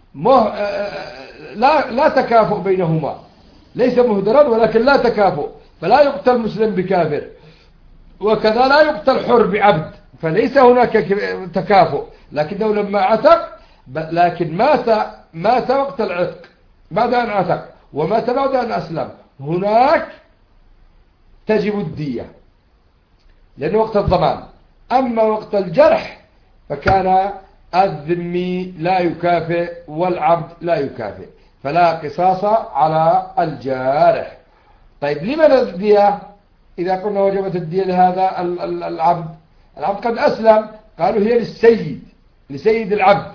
لا تكافؤ بينهما، ليس مهدرا ولكن لا تكافؤ، فلا يقتل مسلم بكافر، وكذا لا يقتل حر بعبد، فليس هناك تكافؤ. لكنه لما عتق، لكن مات وقت العتق بعد أن عتق، ومات بعد أن أسلم، هناك تجب الدية لأنه وقت الضمان. أما وقت الجرح فكان الذمي لا يكافئ والعبد لا يكافئ، فلا قصاص على الجارح. طيب لمن الدية؟ إذا قلنا وجبت الدية لهذا العبد قد أسلم، قالوا هي لسيد العبد.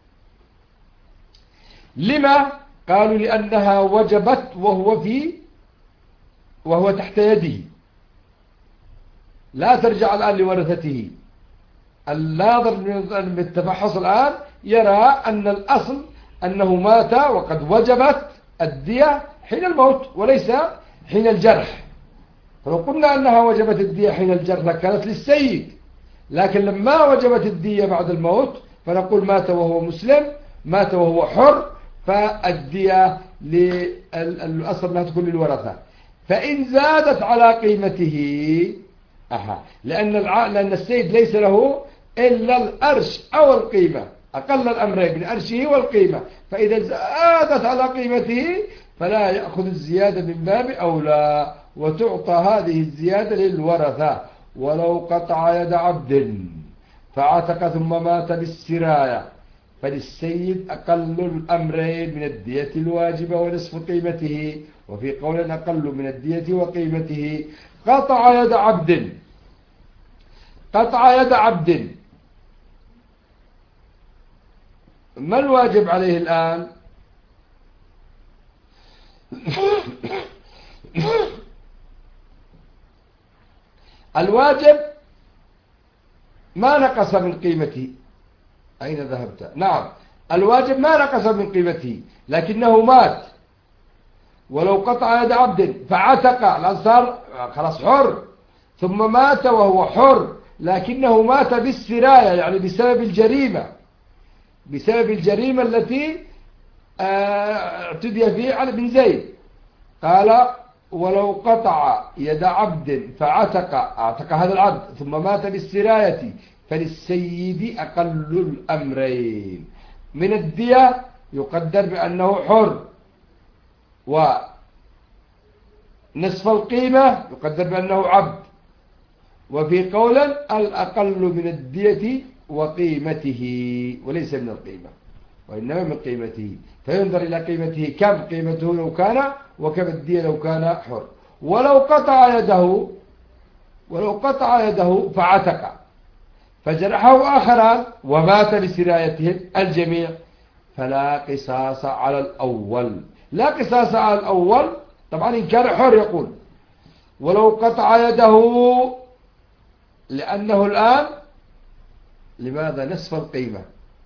لما؟ قالوا لأنها وجبت وهو تحت يده، لا ترجع الآن لورثته. الناظر بالتفحص الآن يرى أن الأصل أنه مات وقد وجبت الدية حين الموت وليس حين الجرح. فلو قلنا أنها وجبت الدية حين الجرح لكانت للسيد، لكن لما وجبت الدية بعد الموت فنقول مات وهو مسلم، مات وهو حر، فالدية للأصل أنها تكون للورثة. فإن زادت على قيمته لأن السيد ليس له إلا الأرش أو القيمة، أقل الأمرين من أرشه والقيمة، فإذا زادت على قيمته فلا يأخذ الزيادة من باب أولى، وتعطى هذه الزيادة للورثة. ولو قطع يد عبد فعتق ثم مات بالسراية فللسيد أقل الأمرين من الدية الواجبة ونصف قيمته، وفي قول أقل من الدية وقيمته. قطع يد عبد، قطع يد عبد، ما الواجب عليه الآن؟ الواجب ما نقص من قيمته. أين ذهبت؟ نعم، الواجب ما نقص من قيمته لكنه مات. ولو قطع يد عبد فعتق، الآن صار خلاص حر، ثم مات وهو حر لكنه مات بالسراية، يعني بسبب الجريمة، بسبب الجريمة التي اعتدي فيه على بن زيد. قال ولو قطع يد عبد فعتق، اعتق هذا العبد ثم مات بالسراية فللسيد أقل الأمرين من الدية، يقدر بأنه حر، ونصف القيمة يقدر بأنه عبد، وفي قول الأقل من الدية وقيمته، وليس من القيمة وإنما من قيمته، فينظر إلى قيمته كم قيمته لو كان وكم الدية لو كان حر. ولو قطع يده فعتق فجرحه آخران ومات بسرايتهم الجميع فلا قصاص على الأول. لا قصاص على الأول طبعا إن كان حر. يقول ولو قطع يده لأنه الآن لماذا نصف القيمة.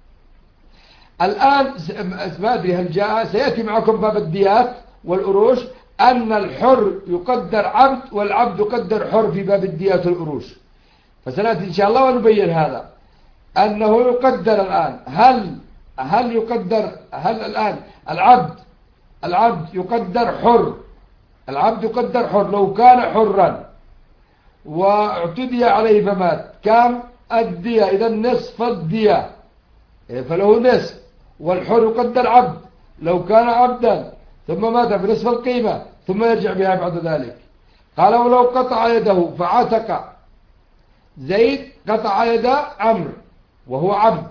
الآن ما أدري هل جاء، سيأتي معكم باب الديات والأروش أن الحر يقدر عبد والعبد يقدر حر في باب الديات والأروش، فسنأتي إن شاء الله ونبين هذا أنه يقدر الآن. هل يقدر، هل الآن العبد يقدر حر، العبد يقدر حر لو كان حرا واعتدي عليه فمات، كم الدية؟ إذا نصف الدية، فله نصف. والحر يقدر عبد لو كان عبدا ثم مات بنصف القيمة ثم يرجع بها بعد ذلك. قال ولو قطع يده فعتق زيد، قطع يد عمرو وهو عبد،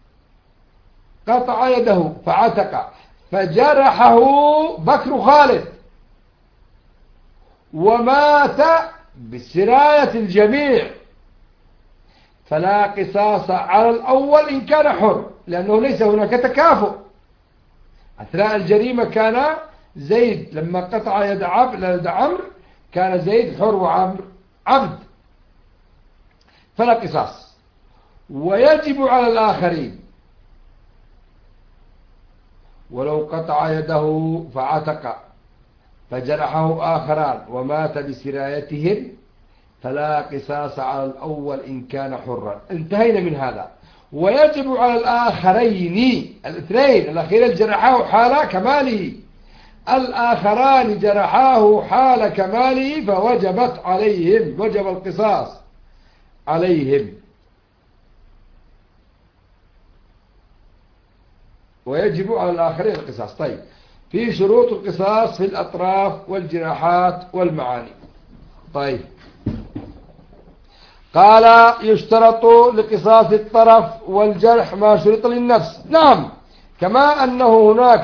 قطع يده فعتق فجرحه بكر خالد ومات بسراية الجميع فلا قصاص على الأول إن كان حر، لأنه ليس هناك تكافؤ. أثناء الجريمة كان زيد لما قطع يد عمرو كان زيد حر وعمرو عبد، فلا قصاص. ويجب على الآخرين ولو قطع يده فعتق فجرحه آخران ومات بسرايتهم فلا قصاص على الأول إن كان حرا. انتهينا من هذا. ويجب على الآخرين الاثنين الأخيرين جرحاه حال كماله، الآخران جرحاه حال كماله فوجبت عليهم، وجب القصاص عليهم. ويجب على الآخرين القصاص. طيب، في شروط القصاص في الأطراف والجراحات والمعاني. طيب، قال يشترط لقصاص الطرف والجرح ما شرط للنفس. نعم، كما أنه هناك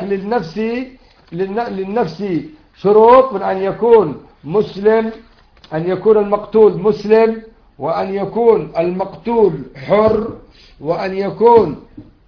للنفس شروط من أن يكون مسلم، أن يكون المقتول مسلم، وأن يكون المقتول حر، وأن يكون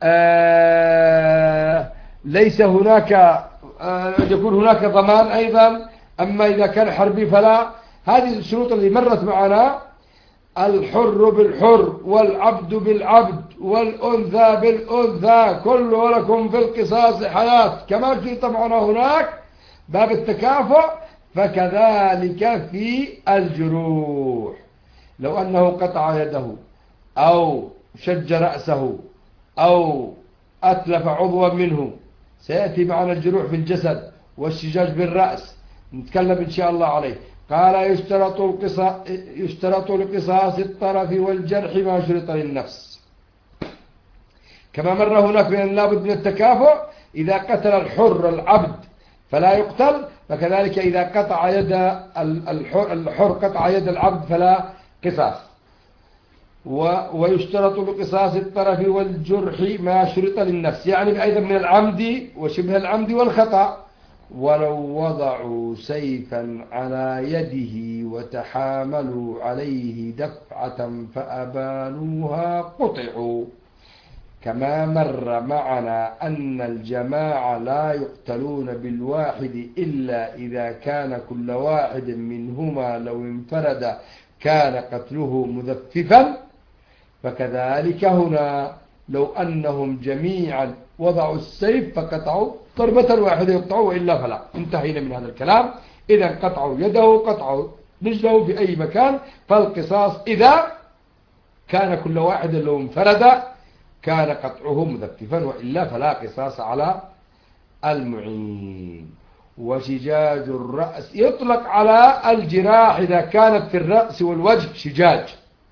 ليس هناك يكون هناك ضمان أيضا. أما إذا كان حربي فلا. هذه الشروط اللي مرت معنا الحر بالحر والعبد بالعبد والأنثى بالأنثى، كل ولكم في القصاص حياة، كما في طبعا هناك باب التكافؤ، فكذلك في الجروح. لو أنه قطع يده أو شج رأسه أو أتلف عضوا منه، سيأتي معنا الجروح في الجسد والشجاج بالرأس، نتكلم إن شاء الله عليه. قال يشترط لقصاص الطرف والجرح ما شرط للنفس، كما مر هناك بأن لابد من التكافؤ. إذا قتل الحر العبد فلا يقتل، فكذلك إذا قطع يد الحر قطع يد العبد فلا قصاص. ويشترط لقصاص الطرف والجرح ما شرط للنفس، يعني أيضا من العمد وشبه العمد والخطأ. ولو وضعوا سيفا على يده وتحاملوا عليه دفعة فأبانوها قطعوا، كما مر معنا أن الجماعة لا يقتلون بالواحد إلا إذا كان كل واحد منهما لو انفرد كان قتله مذففا، فكذلك هنا لو أنهم جميعا وضعوا السيف فقطعوا ضربة واحدة يقطعوا، وإلا فلا. انتهينا من هذا الكلام. إذا قطعوا يده قطعوا رجله في أي مكان، فالقصاص إذا كان كل واحد لو انفرد كان قطعه مذففا، وإلا فلا قصاص على المعين. وشجاج الرأس يطلق على الجراح إذا كانت في الرأس والوجه شجاج،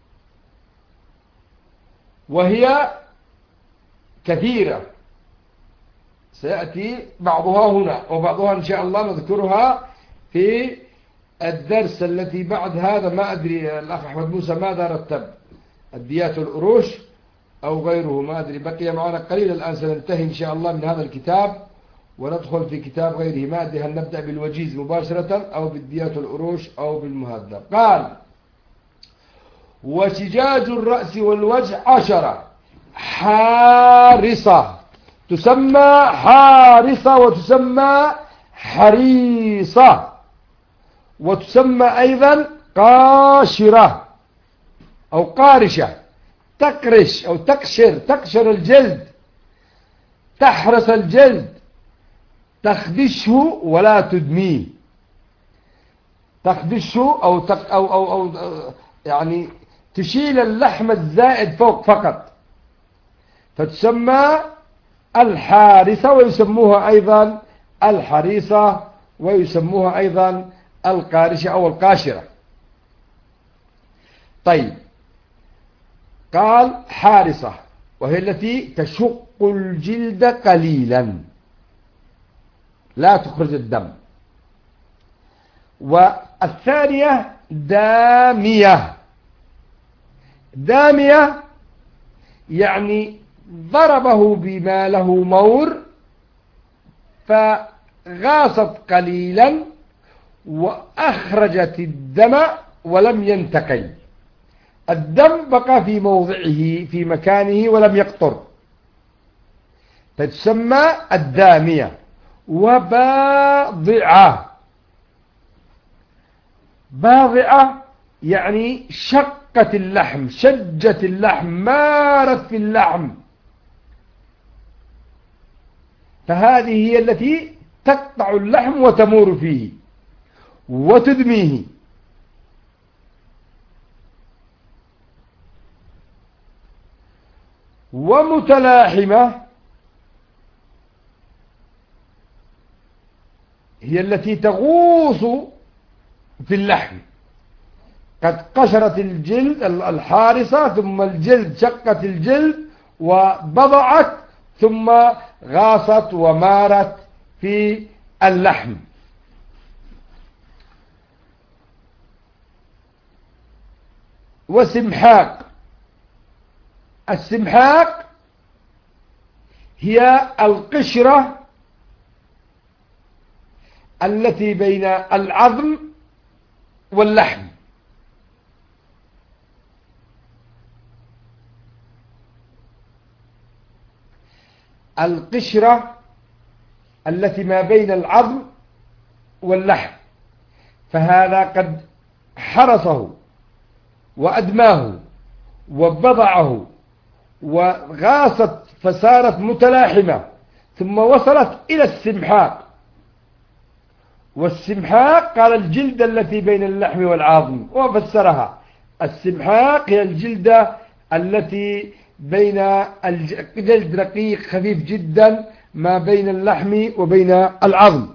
وهي كثيرة سيأتي بعضها هنا وبعضها إن شاء الله نذكرها في الدرس التي بعد هذا. ما أدري الأخ أحمد موسى ماذا رتب، الديات والقروش أو غيره، ما أدري. بقي معنا قليل الآن، سننتهي إن شاء الله من هذا الكتاب وندخل في كتاب غيره. ما أدري هل نبدأ بالوجيز مباشرة أو بالديات والقروش أو بالمهذب. قال: وشجاج الرأس والوجه 10 حارصة، تسمى حارصة وتسمى حريصة، وتسمى أيضا قاشرة أو قارشة، تقرش أو تقشر الجلد، تحرس الجلد، تخدشه ولا تدميه. تخدشه أو يعني تشيل اللحم الزائد فوق فقط، فتسمى الحارسة، ويسموها أيضا الحريصة، ويسموها أيضا القارشة أو القاشرة. طيب، قال حارصة وهي التي تشق الجلد قليلا لا تخرج الدم. والثانية دامية. دامية يعني ضربه بما له مور فغاصت قليلا وأخرجت الدم ولم ينتقل، الدم بقى في موضعه في مكانه ولم يقطر، فتسمى الدامية. وباضعة. باضعة يعني شقت اللحم، شجت اللحم، مارت في اللحم، فهذه هي التي تقطع اللحم وتمور فيه وتدميه. ومتلاحمة هي التي تغوص في اللحم، قد قشرت الجلد الحارصة، ثم الجلد شقت الجلد وبضعت، ثم غاصت ومارت في اللحم. وسمحاق. السمحاق هي القشرة التي بين العظم واللحم. القشرة التي ما بين العظم واللحم، فهذا قد حرسه وأدماه وبضعه وغاصت فصارت متلاحمة، ثم وصلت إلى السمحاق. والسمحاق قال الجلدة التي بين اللحم والعظم، وفسرها السمحاق هي الجلدة التي بين جلد رقيق خفيف جدا ما بين اللحم وبين العظم.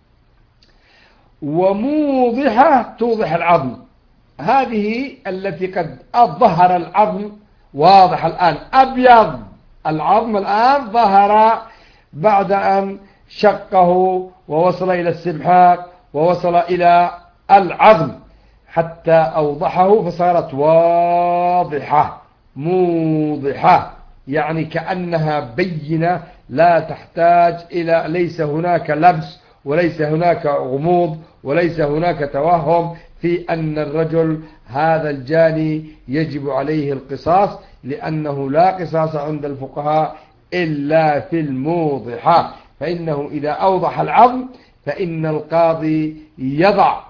وموضحة توضح العظم، هذه التي قد ظهر العظم واضح الآن، أبيض العظم الآن ظهر بعد أن شقه ووصل إلى السمحاق ووصل إلى العظم حتى أوضحه فصارت واضحة موضحة، يعني كأنها بينة لا تحتاج إلى، ليس هناك لبس وليس هناك غموض وليس هناك توهم في أن الرجل هذا الجاني يجب عليه القصاص، لأنه لا قصاص عند الفقهاء إلا في الموضحة. فإنه إذا أوضح العظم فإن القاضي يضع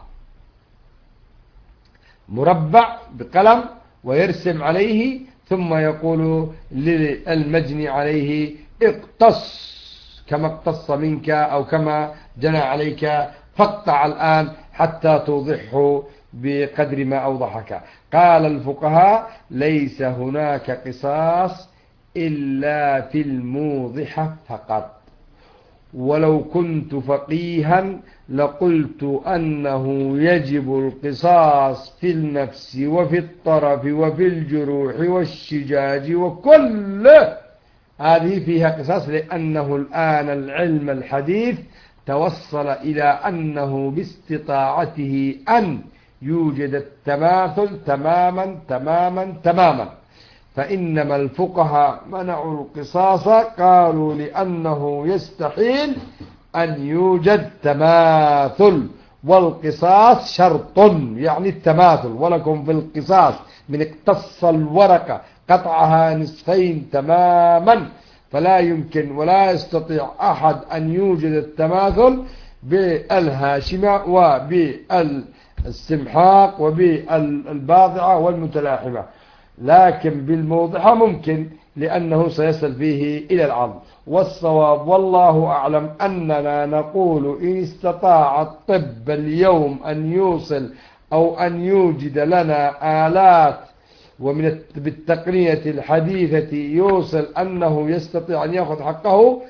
مربع بقلم ويرسم عليه، ثم يقول للمجني عليه اقتص كما اقتص منك أو كما جنى عليك، فاقطع الآن حتى توضحه بقدر ما أوضحك. قال الفقهاء ليس هناك قصاص إلا في الموضحة فقط. ولو كنت فقيها لقلت أنه يجب القصاص في النفس وفي الطرف وفي الجروح والشجاج وكل هذه فيها قصاص، لأنه الآن العلم الحديث توصل إلى أنه باستطاعته أن يوجد التماثل تماما تماما تماما. فإنما الفقهاء منعوا القصاص قالوا لأنه يستحيل أن يوجد تماثل، والقصاص شرط يعني التماثل. ولكم في القصاص من اقتص الورقة قطعها نصفين تماما، فلا يمكن ولا يستطيع أحد أن يوجد التماثل بالهاشمة وبالسمحاق وبالباضعة والمتلاحمة، لكن بالموضحة ممكن لأنه سيصل فيه إلى العظم. والصواب والله أعلم أننا نقول إن استطاع الطب اليوم أن يوصل أو أن يوجد لنا آلات بالتقنية الحديثة يوصل أنه يستطيع أن يأخذ حقه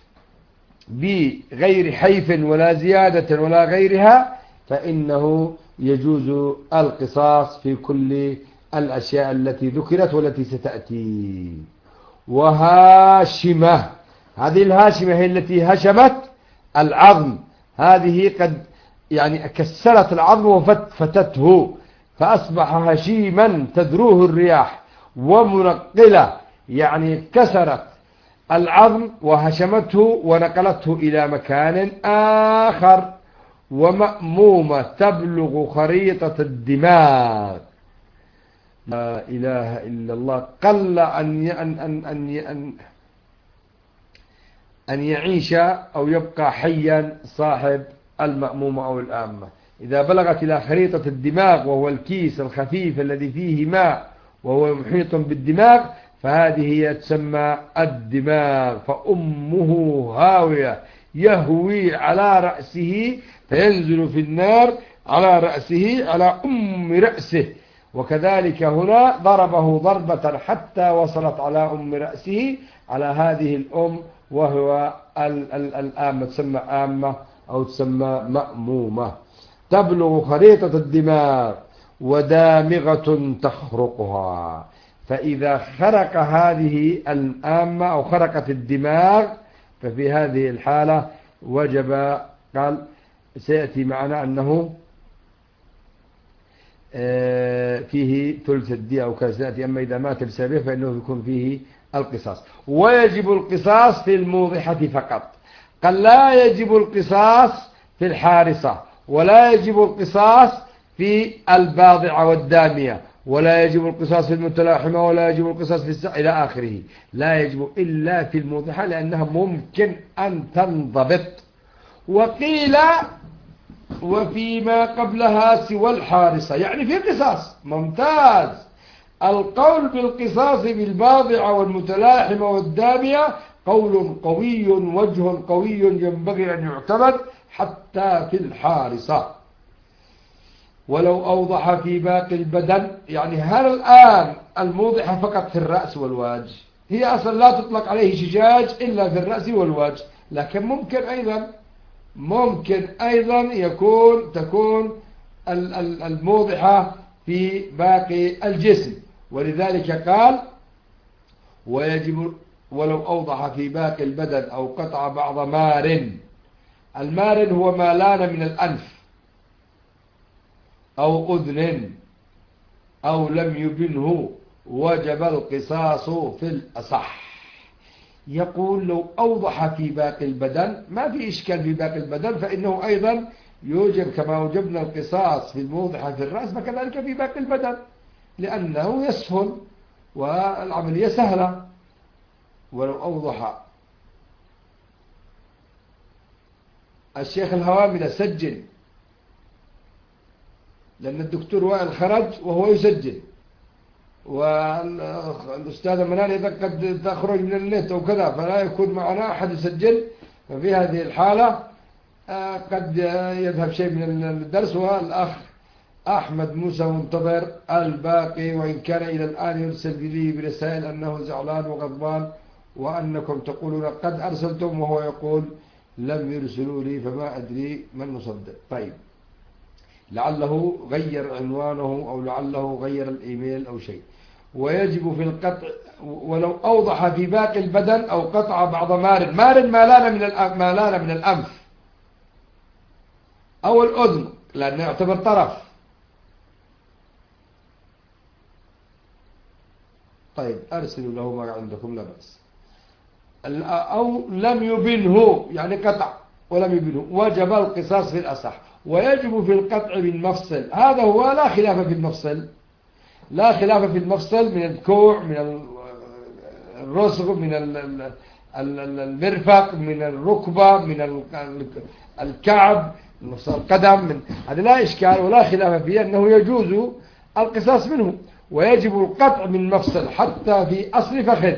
بغير حيف ولا زيادة ولا غيرها، فإنه يجوز القصاص في كل الأشياء التي ذكرت والتي ستأتي. وهاشمة، هذه الهاشمة هي التي هشمت العظم، هذه قد يعني كسرت العظم وفتته فأصبح هشيما تذروه الرياح، ومنقلة يعني كسرت العظم وهشمته ونقلته إلى مكان آخر، ومأمومة تبلغ خريطة الدماغ. لا إله إلا الله. قل أن يعيش أو يبقى حيا صاحب المأمومة أو الآمة. إذا بلغت إلى خريطة الدماغ وهو الكيس الخفيف الذي فيه ماء وهو محيط بالدماغ، فهذه هي تسمى الدماغ. فأمه هاوية، يهوي على رأسه فينزل في النار على رأسه على أم رأسه. وكذلك هنا ضربه ضربة حتى وصلت على أم رأسه على هذه الأم، وهو الآمة تسمى آمة أو تسمى مأمومة. تبلغ خريطة الدماغ ودامغة تخرقها. فإذا خرق هذه الآمة أو خرقت الدماغ ففي هذه الحالة وجب، قال سيأتي معنا أنه فيه ثلث الدية أو كذا سيأتي، أما إذا مات بسببه فإنه يكون فيه القصاص. ويجب القصاص في الموضحة فقط. قال لا يجب القصاص في الحارصة، ولا يجب القصاص في الباضعة والدامية، ولا يجب القصاص في المتلاحمة، ولا يجب القصاص في إلى آخره. لا يجب إلا في الموضحة لأنها ممكن أن تنضبط. وقيل وفيما قبلها سوى الحارصة، يعني في قصاص. ممتاز. القول بالقصاص بالباضعة والمتلاحمة والدامية قول قوي، وجه قوي ينبغي أن يعتمد حتى في الحارصة. ولو أوضح في باقي البدن، يعني هل الآن الموضحة فقط في الرأس والوجه؟ هي أصلا لا تطلق عليه شجاج إلا في الرأس والوجه، لكن ممكن أيضا تكون الموضحة في باقي الجسم. ولذلك قال ويجب ولو أوضح في باقي البدن أو قطع بعض مار. المار هو ما لان من الأنف أو أذن أو لم يبنه وجب القصاص في الأصح. يقول لو أوضح في باقي البدن ما في إشكال في باقي البدن، فإنه أيضا يوجب كما وجبنا القصاص في الموضحة في الرأس فكذلك في باقي البدن، لأنه يسهل والعملية سهلة. ولو أوضح الشيخ الهوامل سجل، لأن الدكتور وائل خرج وهو يسجل، والأستاذة منال إذا قد تخرج من النت أو كذا فلا يكون معنا أحد يسجل، ففي هذه الحالة قد يذهب شيء من الدرس. والأخ أحمد موسى منتظر الباقي، وإن كان إلى الآن يرسل لي برسائل أنه زعلان وغضبان، وأنكم تقولون قد أرسلتم وهو يقول لم يرسلوا لي، فما أدري من نصدق. طيب، لعله غير عنوانه أو لعله غير الإيميل أو شيء. ويجب في القطع ولو أوضح في باقي البدن أو قطع بعض مار ما لان من الأنف أو الأذن، لأنه يعتبر طرف. طيب، أرسلوا له ما عندكم لا بأس. أو لم يبنه، يعني قطع ولم يبنه، وجب القصاص في الأصح. ويجب في القطع بالمفصل، هذا هو لا خلاف في المفصل، لا خلاف في المفصل من الكوع، من الرسغ، من المرفق، من الركبة، من الكعب، مفصل القدم، هذا لا إشكال ولا خلاف فيه أنه يجوز القصاص منه. ويجب القطع من مفصل حتى في أصل فخذ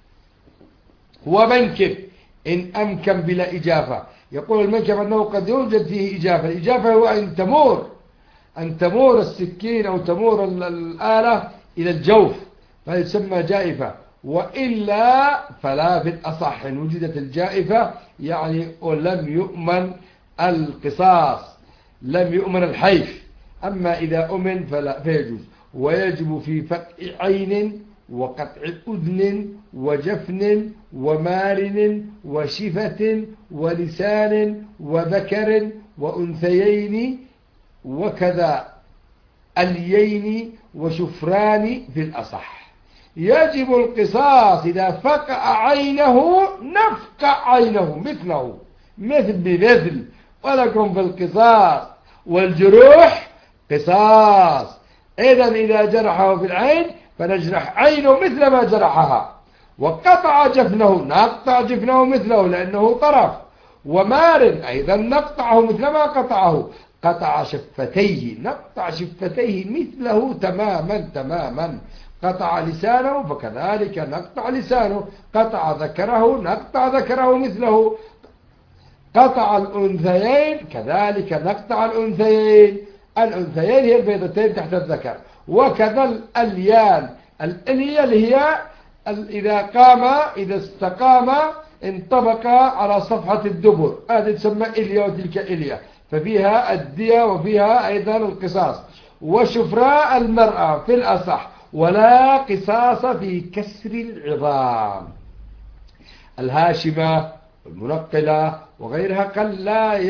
ومنكب إن أمكن بلا إجافة. يقول المنكب أنه قد يوجد فيه إجافة. الإجافة هو أن تمور السكين أو تمور الآلة إلى الجوف فيسمى جائفة، وإلا فلا في الأصح إن وجدت الجائفة، يعني ولم يؤمن القصاص، لم يؤمن الحيف. أما إذا أمن فيجوز. ويجب في فقع عين وقطع أذن وجفن ومارن وشفة ولسان وذكر وأنثيين، وكذا اليين وشفران في الأصح. يجب القصاص إذا فقع عينه نفقع عينه مثله مثل بمثل، ولكم في القصاص والجروح قصاص. إذا جرحه في العين فنجرح عينه مثل ما جرحها. وقطع جفنه نقطع جفنه مثله لأنه طرف. ومارن أيضا نقطعه مثل ما قطعه. قطع شفتيه نقطع شفتيه مثله تماما. قطع لسانه فكذلك نقطع لسانه. قطع ذكره نقطع ذكره مثله. قطع الأنثيين كذلك نقطع الأنثيين. الأنثيين هي البيضتين تحت الذكر. وكذا الأليان، الألية اللي هي إذا استقام انطبق على صفحة الدبر، هذه تسمى إلية وتلك إلية، ففيها الدية وفيها أيضا القصاص. وشفراء المرأة في الأصح، ولا قصاص في كسر العظام. الهاشمة والمنقلة وغيرها قال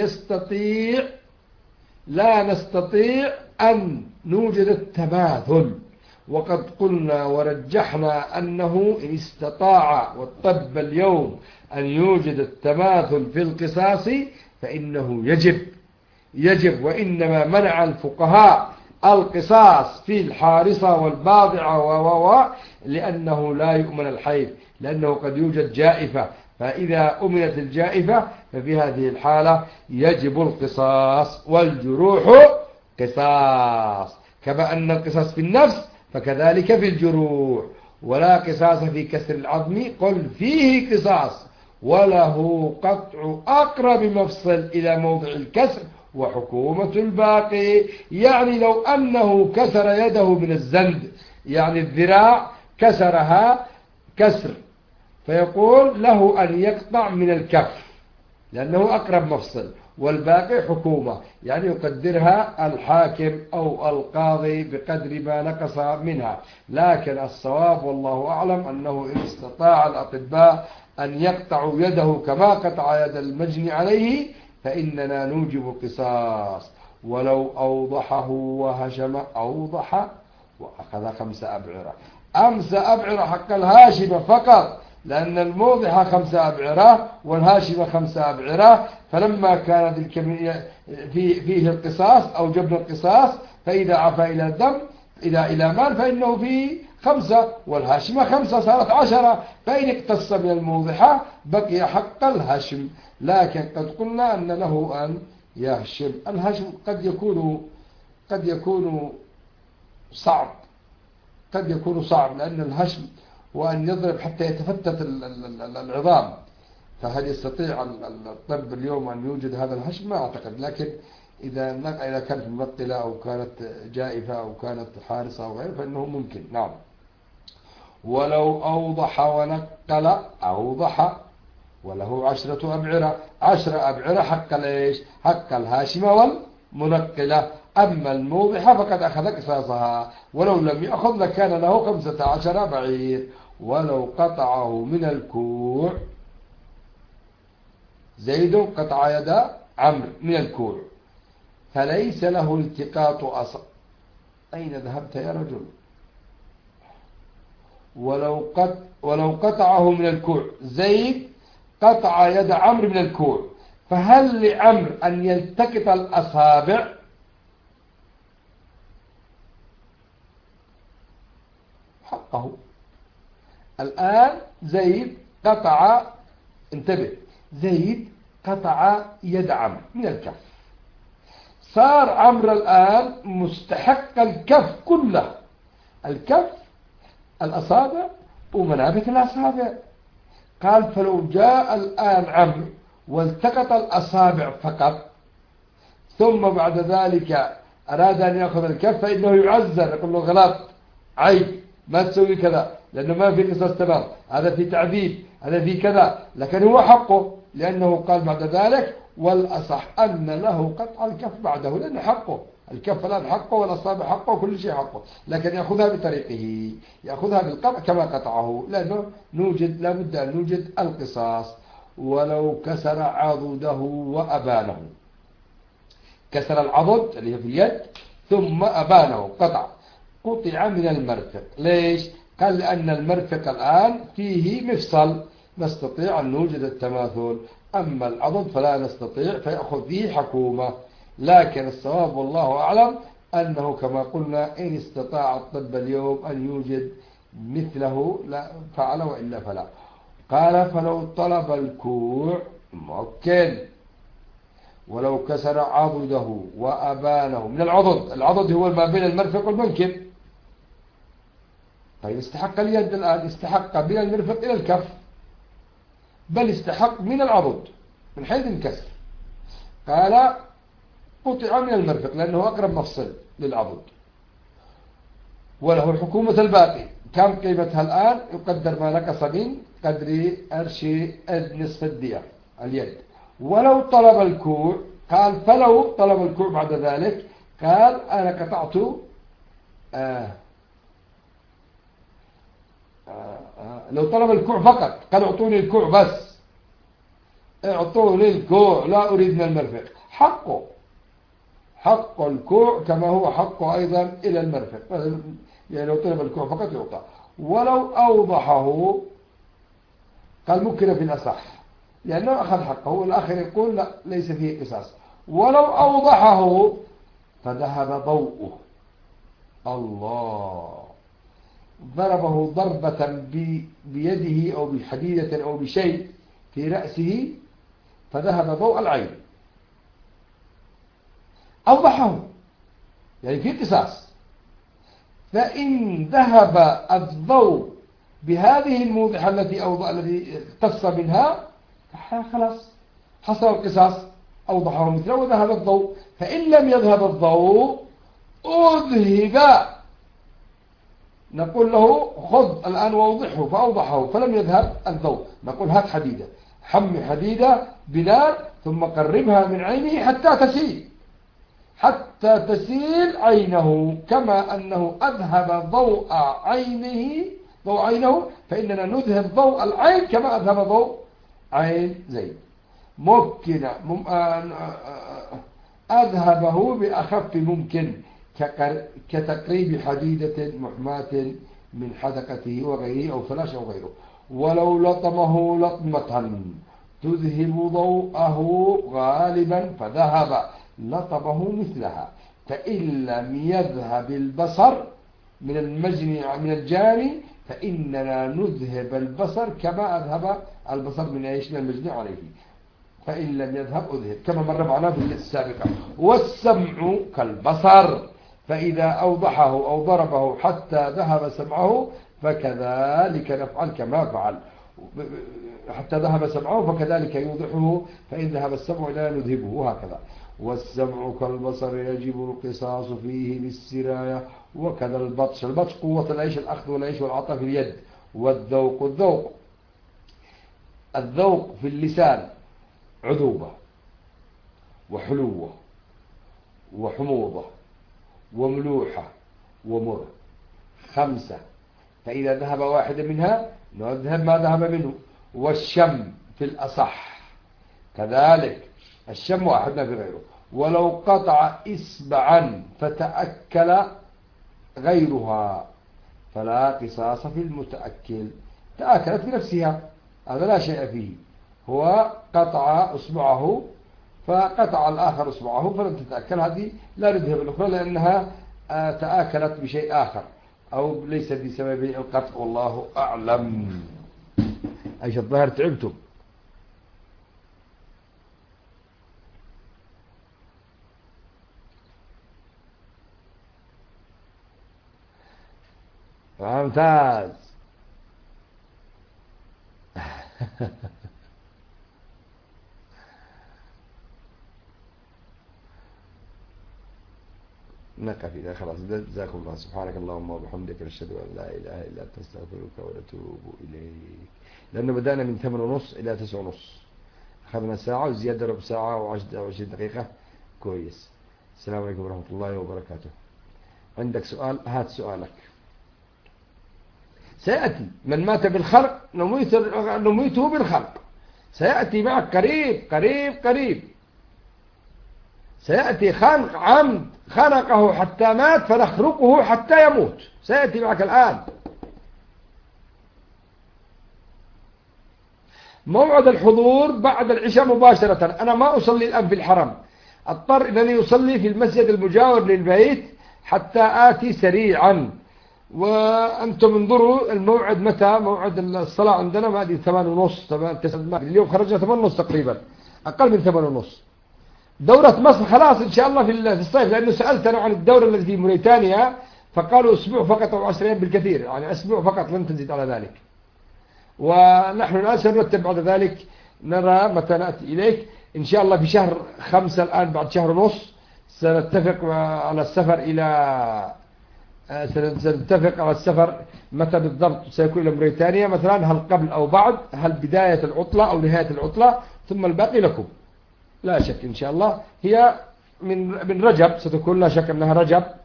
لا نستطيع أن نوجد التماثل. وقد قلنا ورجحنا أنه إن استطاع والطب اليوم أن يوجد التماثل في القصاص فإنه يجب. وإنما منع الفقهاء القصاص في الحارصة والباضعة لأنه لا يؤمن الحيف، لأنه قد يوجد جائفة، فإذا أمنت الجائفة ففي هذه الحالة يجب القصاص، والجروح قصاص، كما أن القصاص في النفس فكذلك في الجروح. ولا قصاص في كسر العظم، قل فيه قصاص وله قطع أقرب مفصل إلى موضع الكسر وحكومة الباقي. يعني لو أنه كسر يده من الزند، يعني الذراع كسرها كسر، فيقول له أن يقطع من الكف لأنه أقرب مفصل، والباقي حكومة، يعني يقدرها الحاكم أو القاضي بقدر ما نقص منها. لكن الصواب والله أعلم أنه إن استطاع الأطباء أن يقطعوا يده كما قطع يد المجني عليه فإننا نوجب قصاص. ولو أوضحه وهشم أوضح وأخذ 5 أبعرة. 5 أبعرة حق الهاشم فقط، لأن الموضح 5 أبعرة والهاشم 5 أبعرة، فلما كان فيه القصاص أو جبن القصاص، فإذا عفى إلى الدم إلى مال فإنه فيه 5، والهاشمة 5 صارت 10، فإن اقتص من الموضحة بقي حق الهشم. لكن قد قلنا أن له أن يهشم. الهشم قد يكون صعب، لأن الهشم هو أن يضرب حتى يتفتت العظام، فهل يستطيع الطب اليوم أن يوجد هذا الهشم؟ ما أعتقد. لكن إذا كانت مبطلة أو كانت جائفة أو كانت حارسة أو غيره فإنه ممكن. نعم. ولو أوضح ونقل أوضح وله 10 أبعرة. 10 أبعرة حق الإيش؟ حق الهاشمة والمنقلة. أما الموضحة فقد أخذ قصاصها، ولو لم يأخذ لكان له 15 بعير. ولو قطعه من الكوع، زيد قطع يد عمرو من الكوع فليس له التقاط أين ذهبت يا رجل؟ ولو قطعه من الكوع، زيد قطع يد عمرو من الكوع، فهل لعمرو أن يلتقط الأصابع؟ حقه. الآن زيد قطع، انتبه، زيد قطع يد عمرو من الكف، صار عمرو الآن مستحق الكف كله، الكف الأصابع ومنابت الأصابع. قال فلو جاء الآن عمرو والتقط الأصابع فقط ثم بعد ذلك أراد أن يأخذ الكف فإنه يعذر، يقول له غلط، عيب، ما تسوي كذا، لأنه ما في قصص تمام، هذا في تعذيب، هذا في كذا. لكن هو حقه، لأنه قال بعد ذلك والأصح أن له قطع الكف بعده، لأنه حقه، الكف الآن حقه والأصابع حقه وكل شيء حقه، لكن يأخذها بطريقه، يأخذها بالقطع كما قطعه، لأنه لابد أن نوجد القصاص. ولو كسر عضده وأبانه، كسر العضد اللي هي في اليد ثم أبانه قطع، قطع من المرفق. ليش؟ قال لأن المرفق الآن فيه مفصل نستطيع أن نوجد التماثل، أما العضد فلا نستطيع فيأخذ فيه حكومة. لكن الصواب والله أعلم أنه كما قلنا إن استطاع الطب اليوم أن يوجد مثله لا فعل، وإلا فلا. قال فلو طلب الكوع ممكن. ولو كسر عضده وأبانه من العضد، العضد هو ما بين المرفق والمنكب، طيب استحق اليد الآن، استحق من المرفق إلى الكف، بل استحق من العضد من حيث الكسر. قال قطع من المرفق لأنه أقرب مفصل للعضد، وله حكومة الباقي. كم قيمتها الآن؟ يقدر ما نقص من قدر أرش نصف الدية اليد. ولو طلب الكوع، قال فلو طلب الكوع بعد ذلك، قال أنا قطعت لو طلب الكوع فقط، قال اعطوني الكوع بس، اعطوني الكوع لا أريد من المرفق، حقه، حق الكوع كما هو حقه أيضا إلى المرفق، يعني لو طلب الكوع فقط يعطى. ولو أوضحه، قال ممكن في الأصح لأنه أخذ حقه، والآخر يقول لا ليس فيه قصاص. ولو أوضحه فذهب ضوءه، الله، ضربه ضربة بيده أو بحديدة أو بشيء في رأسه فذهب ضوء العين أوضحه، يعني في قصاص. فإن ذهب الضوء بهذه الموضحة التي اقتص منها خلاص حصل القصاص، أوضحه مثله وذهب الضوء. فإن لم يذهب الضوء أذهب، نقول له خذ الآن وأوضحه، فأوضحه فلم يذهب الضوء، نقول هات حديدة، حمي حديدة بنار ثم قربها من عينه حتى تسيل عينه، كما أنه أذهب ضوء عينه فإننا نذهب ضوء العين كما أذهب ضوء عين زيد. ممكن أذهبه بأخف ممكن كتقريب حديدة محماة من حدقته وغيره أو فلاش أو غيره. ولو لطمه لطمة تذهب ضوءه غالبا فذهب لطمه مثلها. فإن لم يذهب البصر من الجاني فإننا نذهب البصر كما أذهب البصر من المجني عليه. فإن لم يذهب أذهب كما مر معنا في السابقة. والسمع كالبصر، فإذا أوضحه أو ضربه حتى ذهب سمعه فكذلك نفعل كما فعل، حتى ذهب سمعه فكذلك يوضحه، فإن ذهب السمع لا نذهبه، وهكذا. والسمع كالبصر يجب القصاص فيه بالسراية، وكذا البطش قوة العيش، الأخذ والعيش والعطاء في اليد. والذوق الذوق في اللسان عذوبة وحلوة وحموضة وملوحة ومر، 5. فإذا ذهب واحدة منها نذهب ما ذهب منه. والشم في الأصح كذلك، الشم واحد ما في غيره. ولو قطع إصبعا فتأكل غيرها فلا قصاص في المتأكل، تأكلت بنفسها هذا لا شيء فيه، هو قطع إصبعه فقطع الآخر إصبعه فلم تتأكل، هذه لا نذهب الأخرى لأنها تآكلت بشيء آخر أو ليس بسبب القطع، والله أعلم. أيش الظاهر تعبتم؟ ممتاز. نقف إذا خلاص. جزاكم الله، سبحانك اللهم وبحمدك، نشهد أن لا إله إلا أنت، نستغفرك ونتوب إليك. لأنه بدأنا من 8:30 إلى 9:30، أخذنا ساعة وزيادة ربع ساعة و20 دقيقة. كويس. السلام عليكم ورحمة الله وبركاته. عندك سؤال؟ هات سؤالك. سيأتي من مات بالخرق نميته بالخرق، سيأتي معك قريب. سيأتي خنق عمد خنقه حتى مات فنخرقه حتى يموت، سيأتي معك الآن. موعد الحضور بعد العشاء مباشرة. أنا ما أصلي الآن في الحرم، أضطر أنني أصلي في المسجد المجاور للبيت حتى آتي سريعا. وأنتم انظروا الموعد متى، موعد الصلاة عندنا ما أدري 8:30 اليوم خرجنا 8:30 تقريبا، أقل من 8:30. دورة مصر خلاص إن شاء الله في الصيف، لأنه سألت أنا عن الدورة التي في موريتانيا فقالوا أسبوع فقط أو 10 أيام بالكثير، يعني أسبوع فقط لن تزيد على ذلك. ونحن الآن سنرتب بعد ذلك، نرى متى نأتي إليك إن شاء الله في شهر 5 الآن، بعد شهر ونص سنتفق على السفر متى بالضبط سيكون إلى موريتانيا مثلا، هل قبل أو بعد، هل بداية العطلة أو نهاية العطلة، ثم الباقي لكم لا شك إن شاء الله. هي من رجب ستكون، لا شك أنها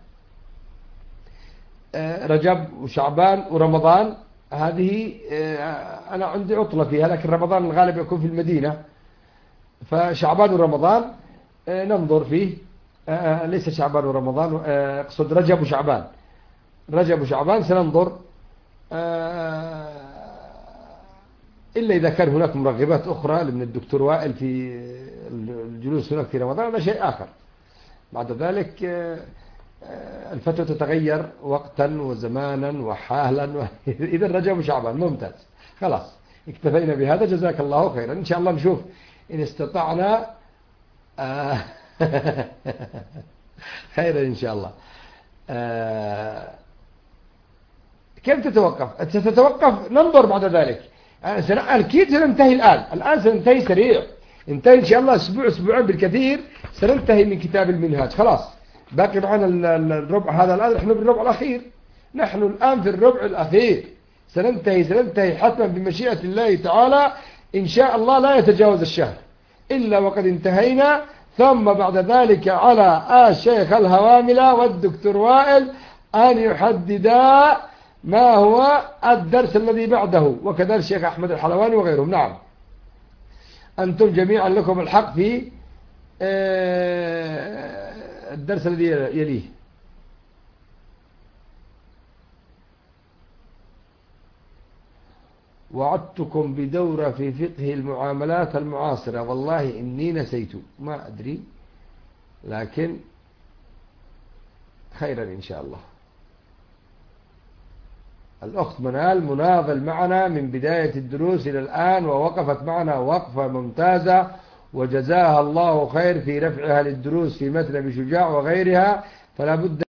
رجب وشعبان ورمضان. هذه أنا عندي عطلة فيها، لكن رمضان الغالب يكون في المدينة، فشعبان ورمضان ننظر فيه. ليس شعبان ورمضان، أقصد رجب وشعبان سننظر، إلا إذا كان هناك مرغبات أخرى من الدكتور وائل في الجلوس هناك في رمضان، هذا شيء آخر. بعد ذلك الفترة تتغير وقتا وزمانا وحالا إذا رجب وشعبان ممتاز خلاص. اكتفينا بهذا. جزاك الله خيرا. إن شاء الله نشوف إن استطعنا خيرا إن شاء الله. كيف تتوقف؟ ستتوقف، ننظر بعد ذلك. أكيد سننتهي الآن سننتهي سريع، انتهي إن شاء الله أسبوع أسبوعين بالكثير سننتهي من كتاب المنهاج. خلاص باقي معنا الربع هذا الآن، نحن بالربع الأخير، نحن الآن في الربع الأخير، سننتهي حتما بمشيئة الله تعالى إن شاء الله، لا يتجاوز الشهر إلا وقد انتهينا. ثم بعد ذلك على الشيخ الهواملة والدكتور وائل أن يحددا ما هو الدرس الذي بعده، وكذلك الشيخ أحمد الحلواني وغيرهم. نعم، أنتم جميعا لكم الحق في الدرس الذي يليه. وعدتكم بدورة في فقه المعاملات المعاصرة، والله إني نسيت، ما أدري، لكن خيرا إن شاء الله. الأخت منال مناضل معنا من بداية الدروس إلى الآن، ووقفت معنا وقفة ممتازة، وجزاها الله خير في رفعها للدروس في متن بشجاع وغيرها، فلا بد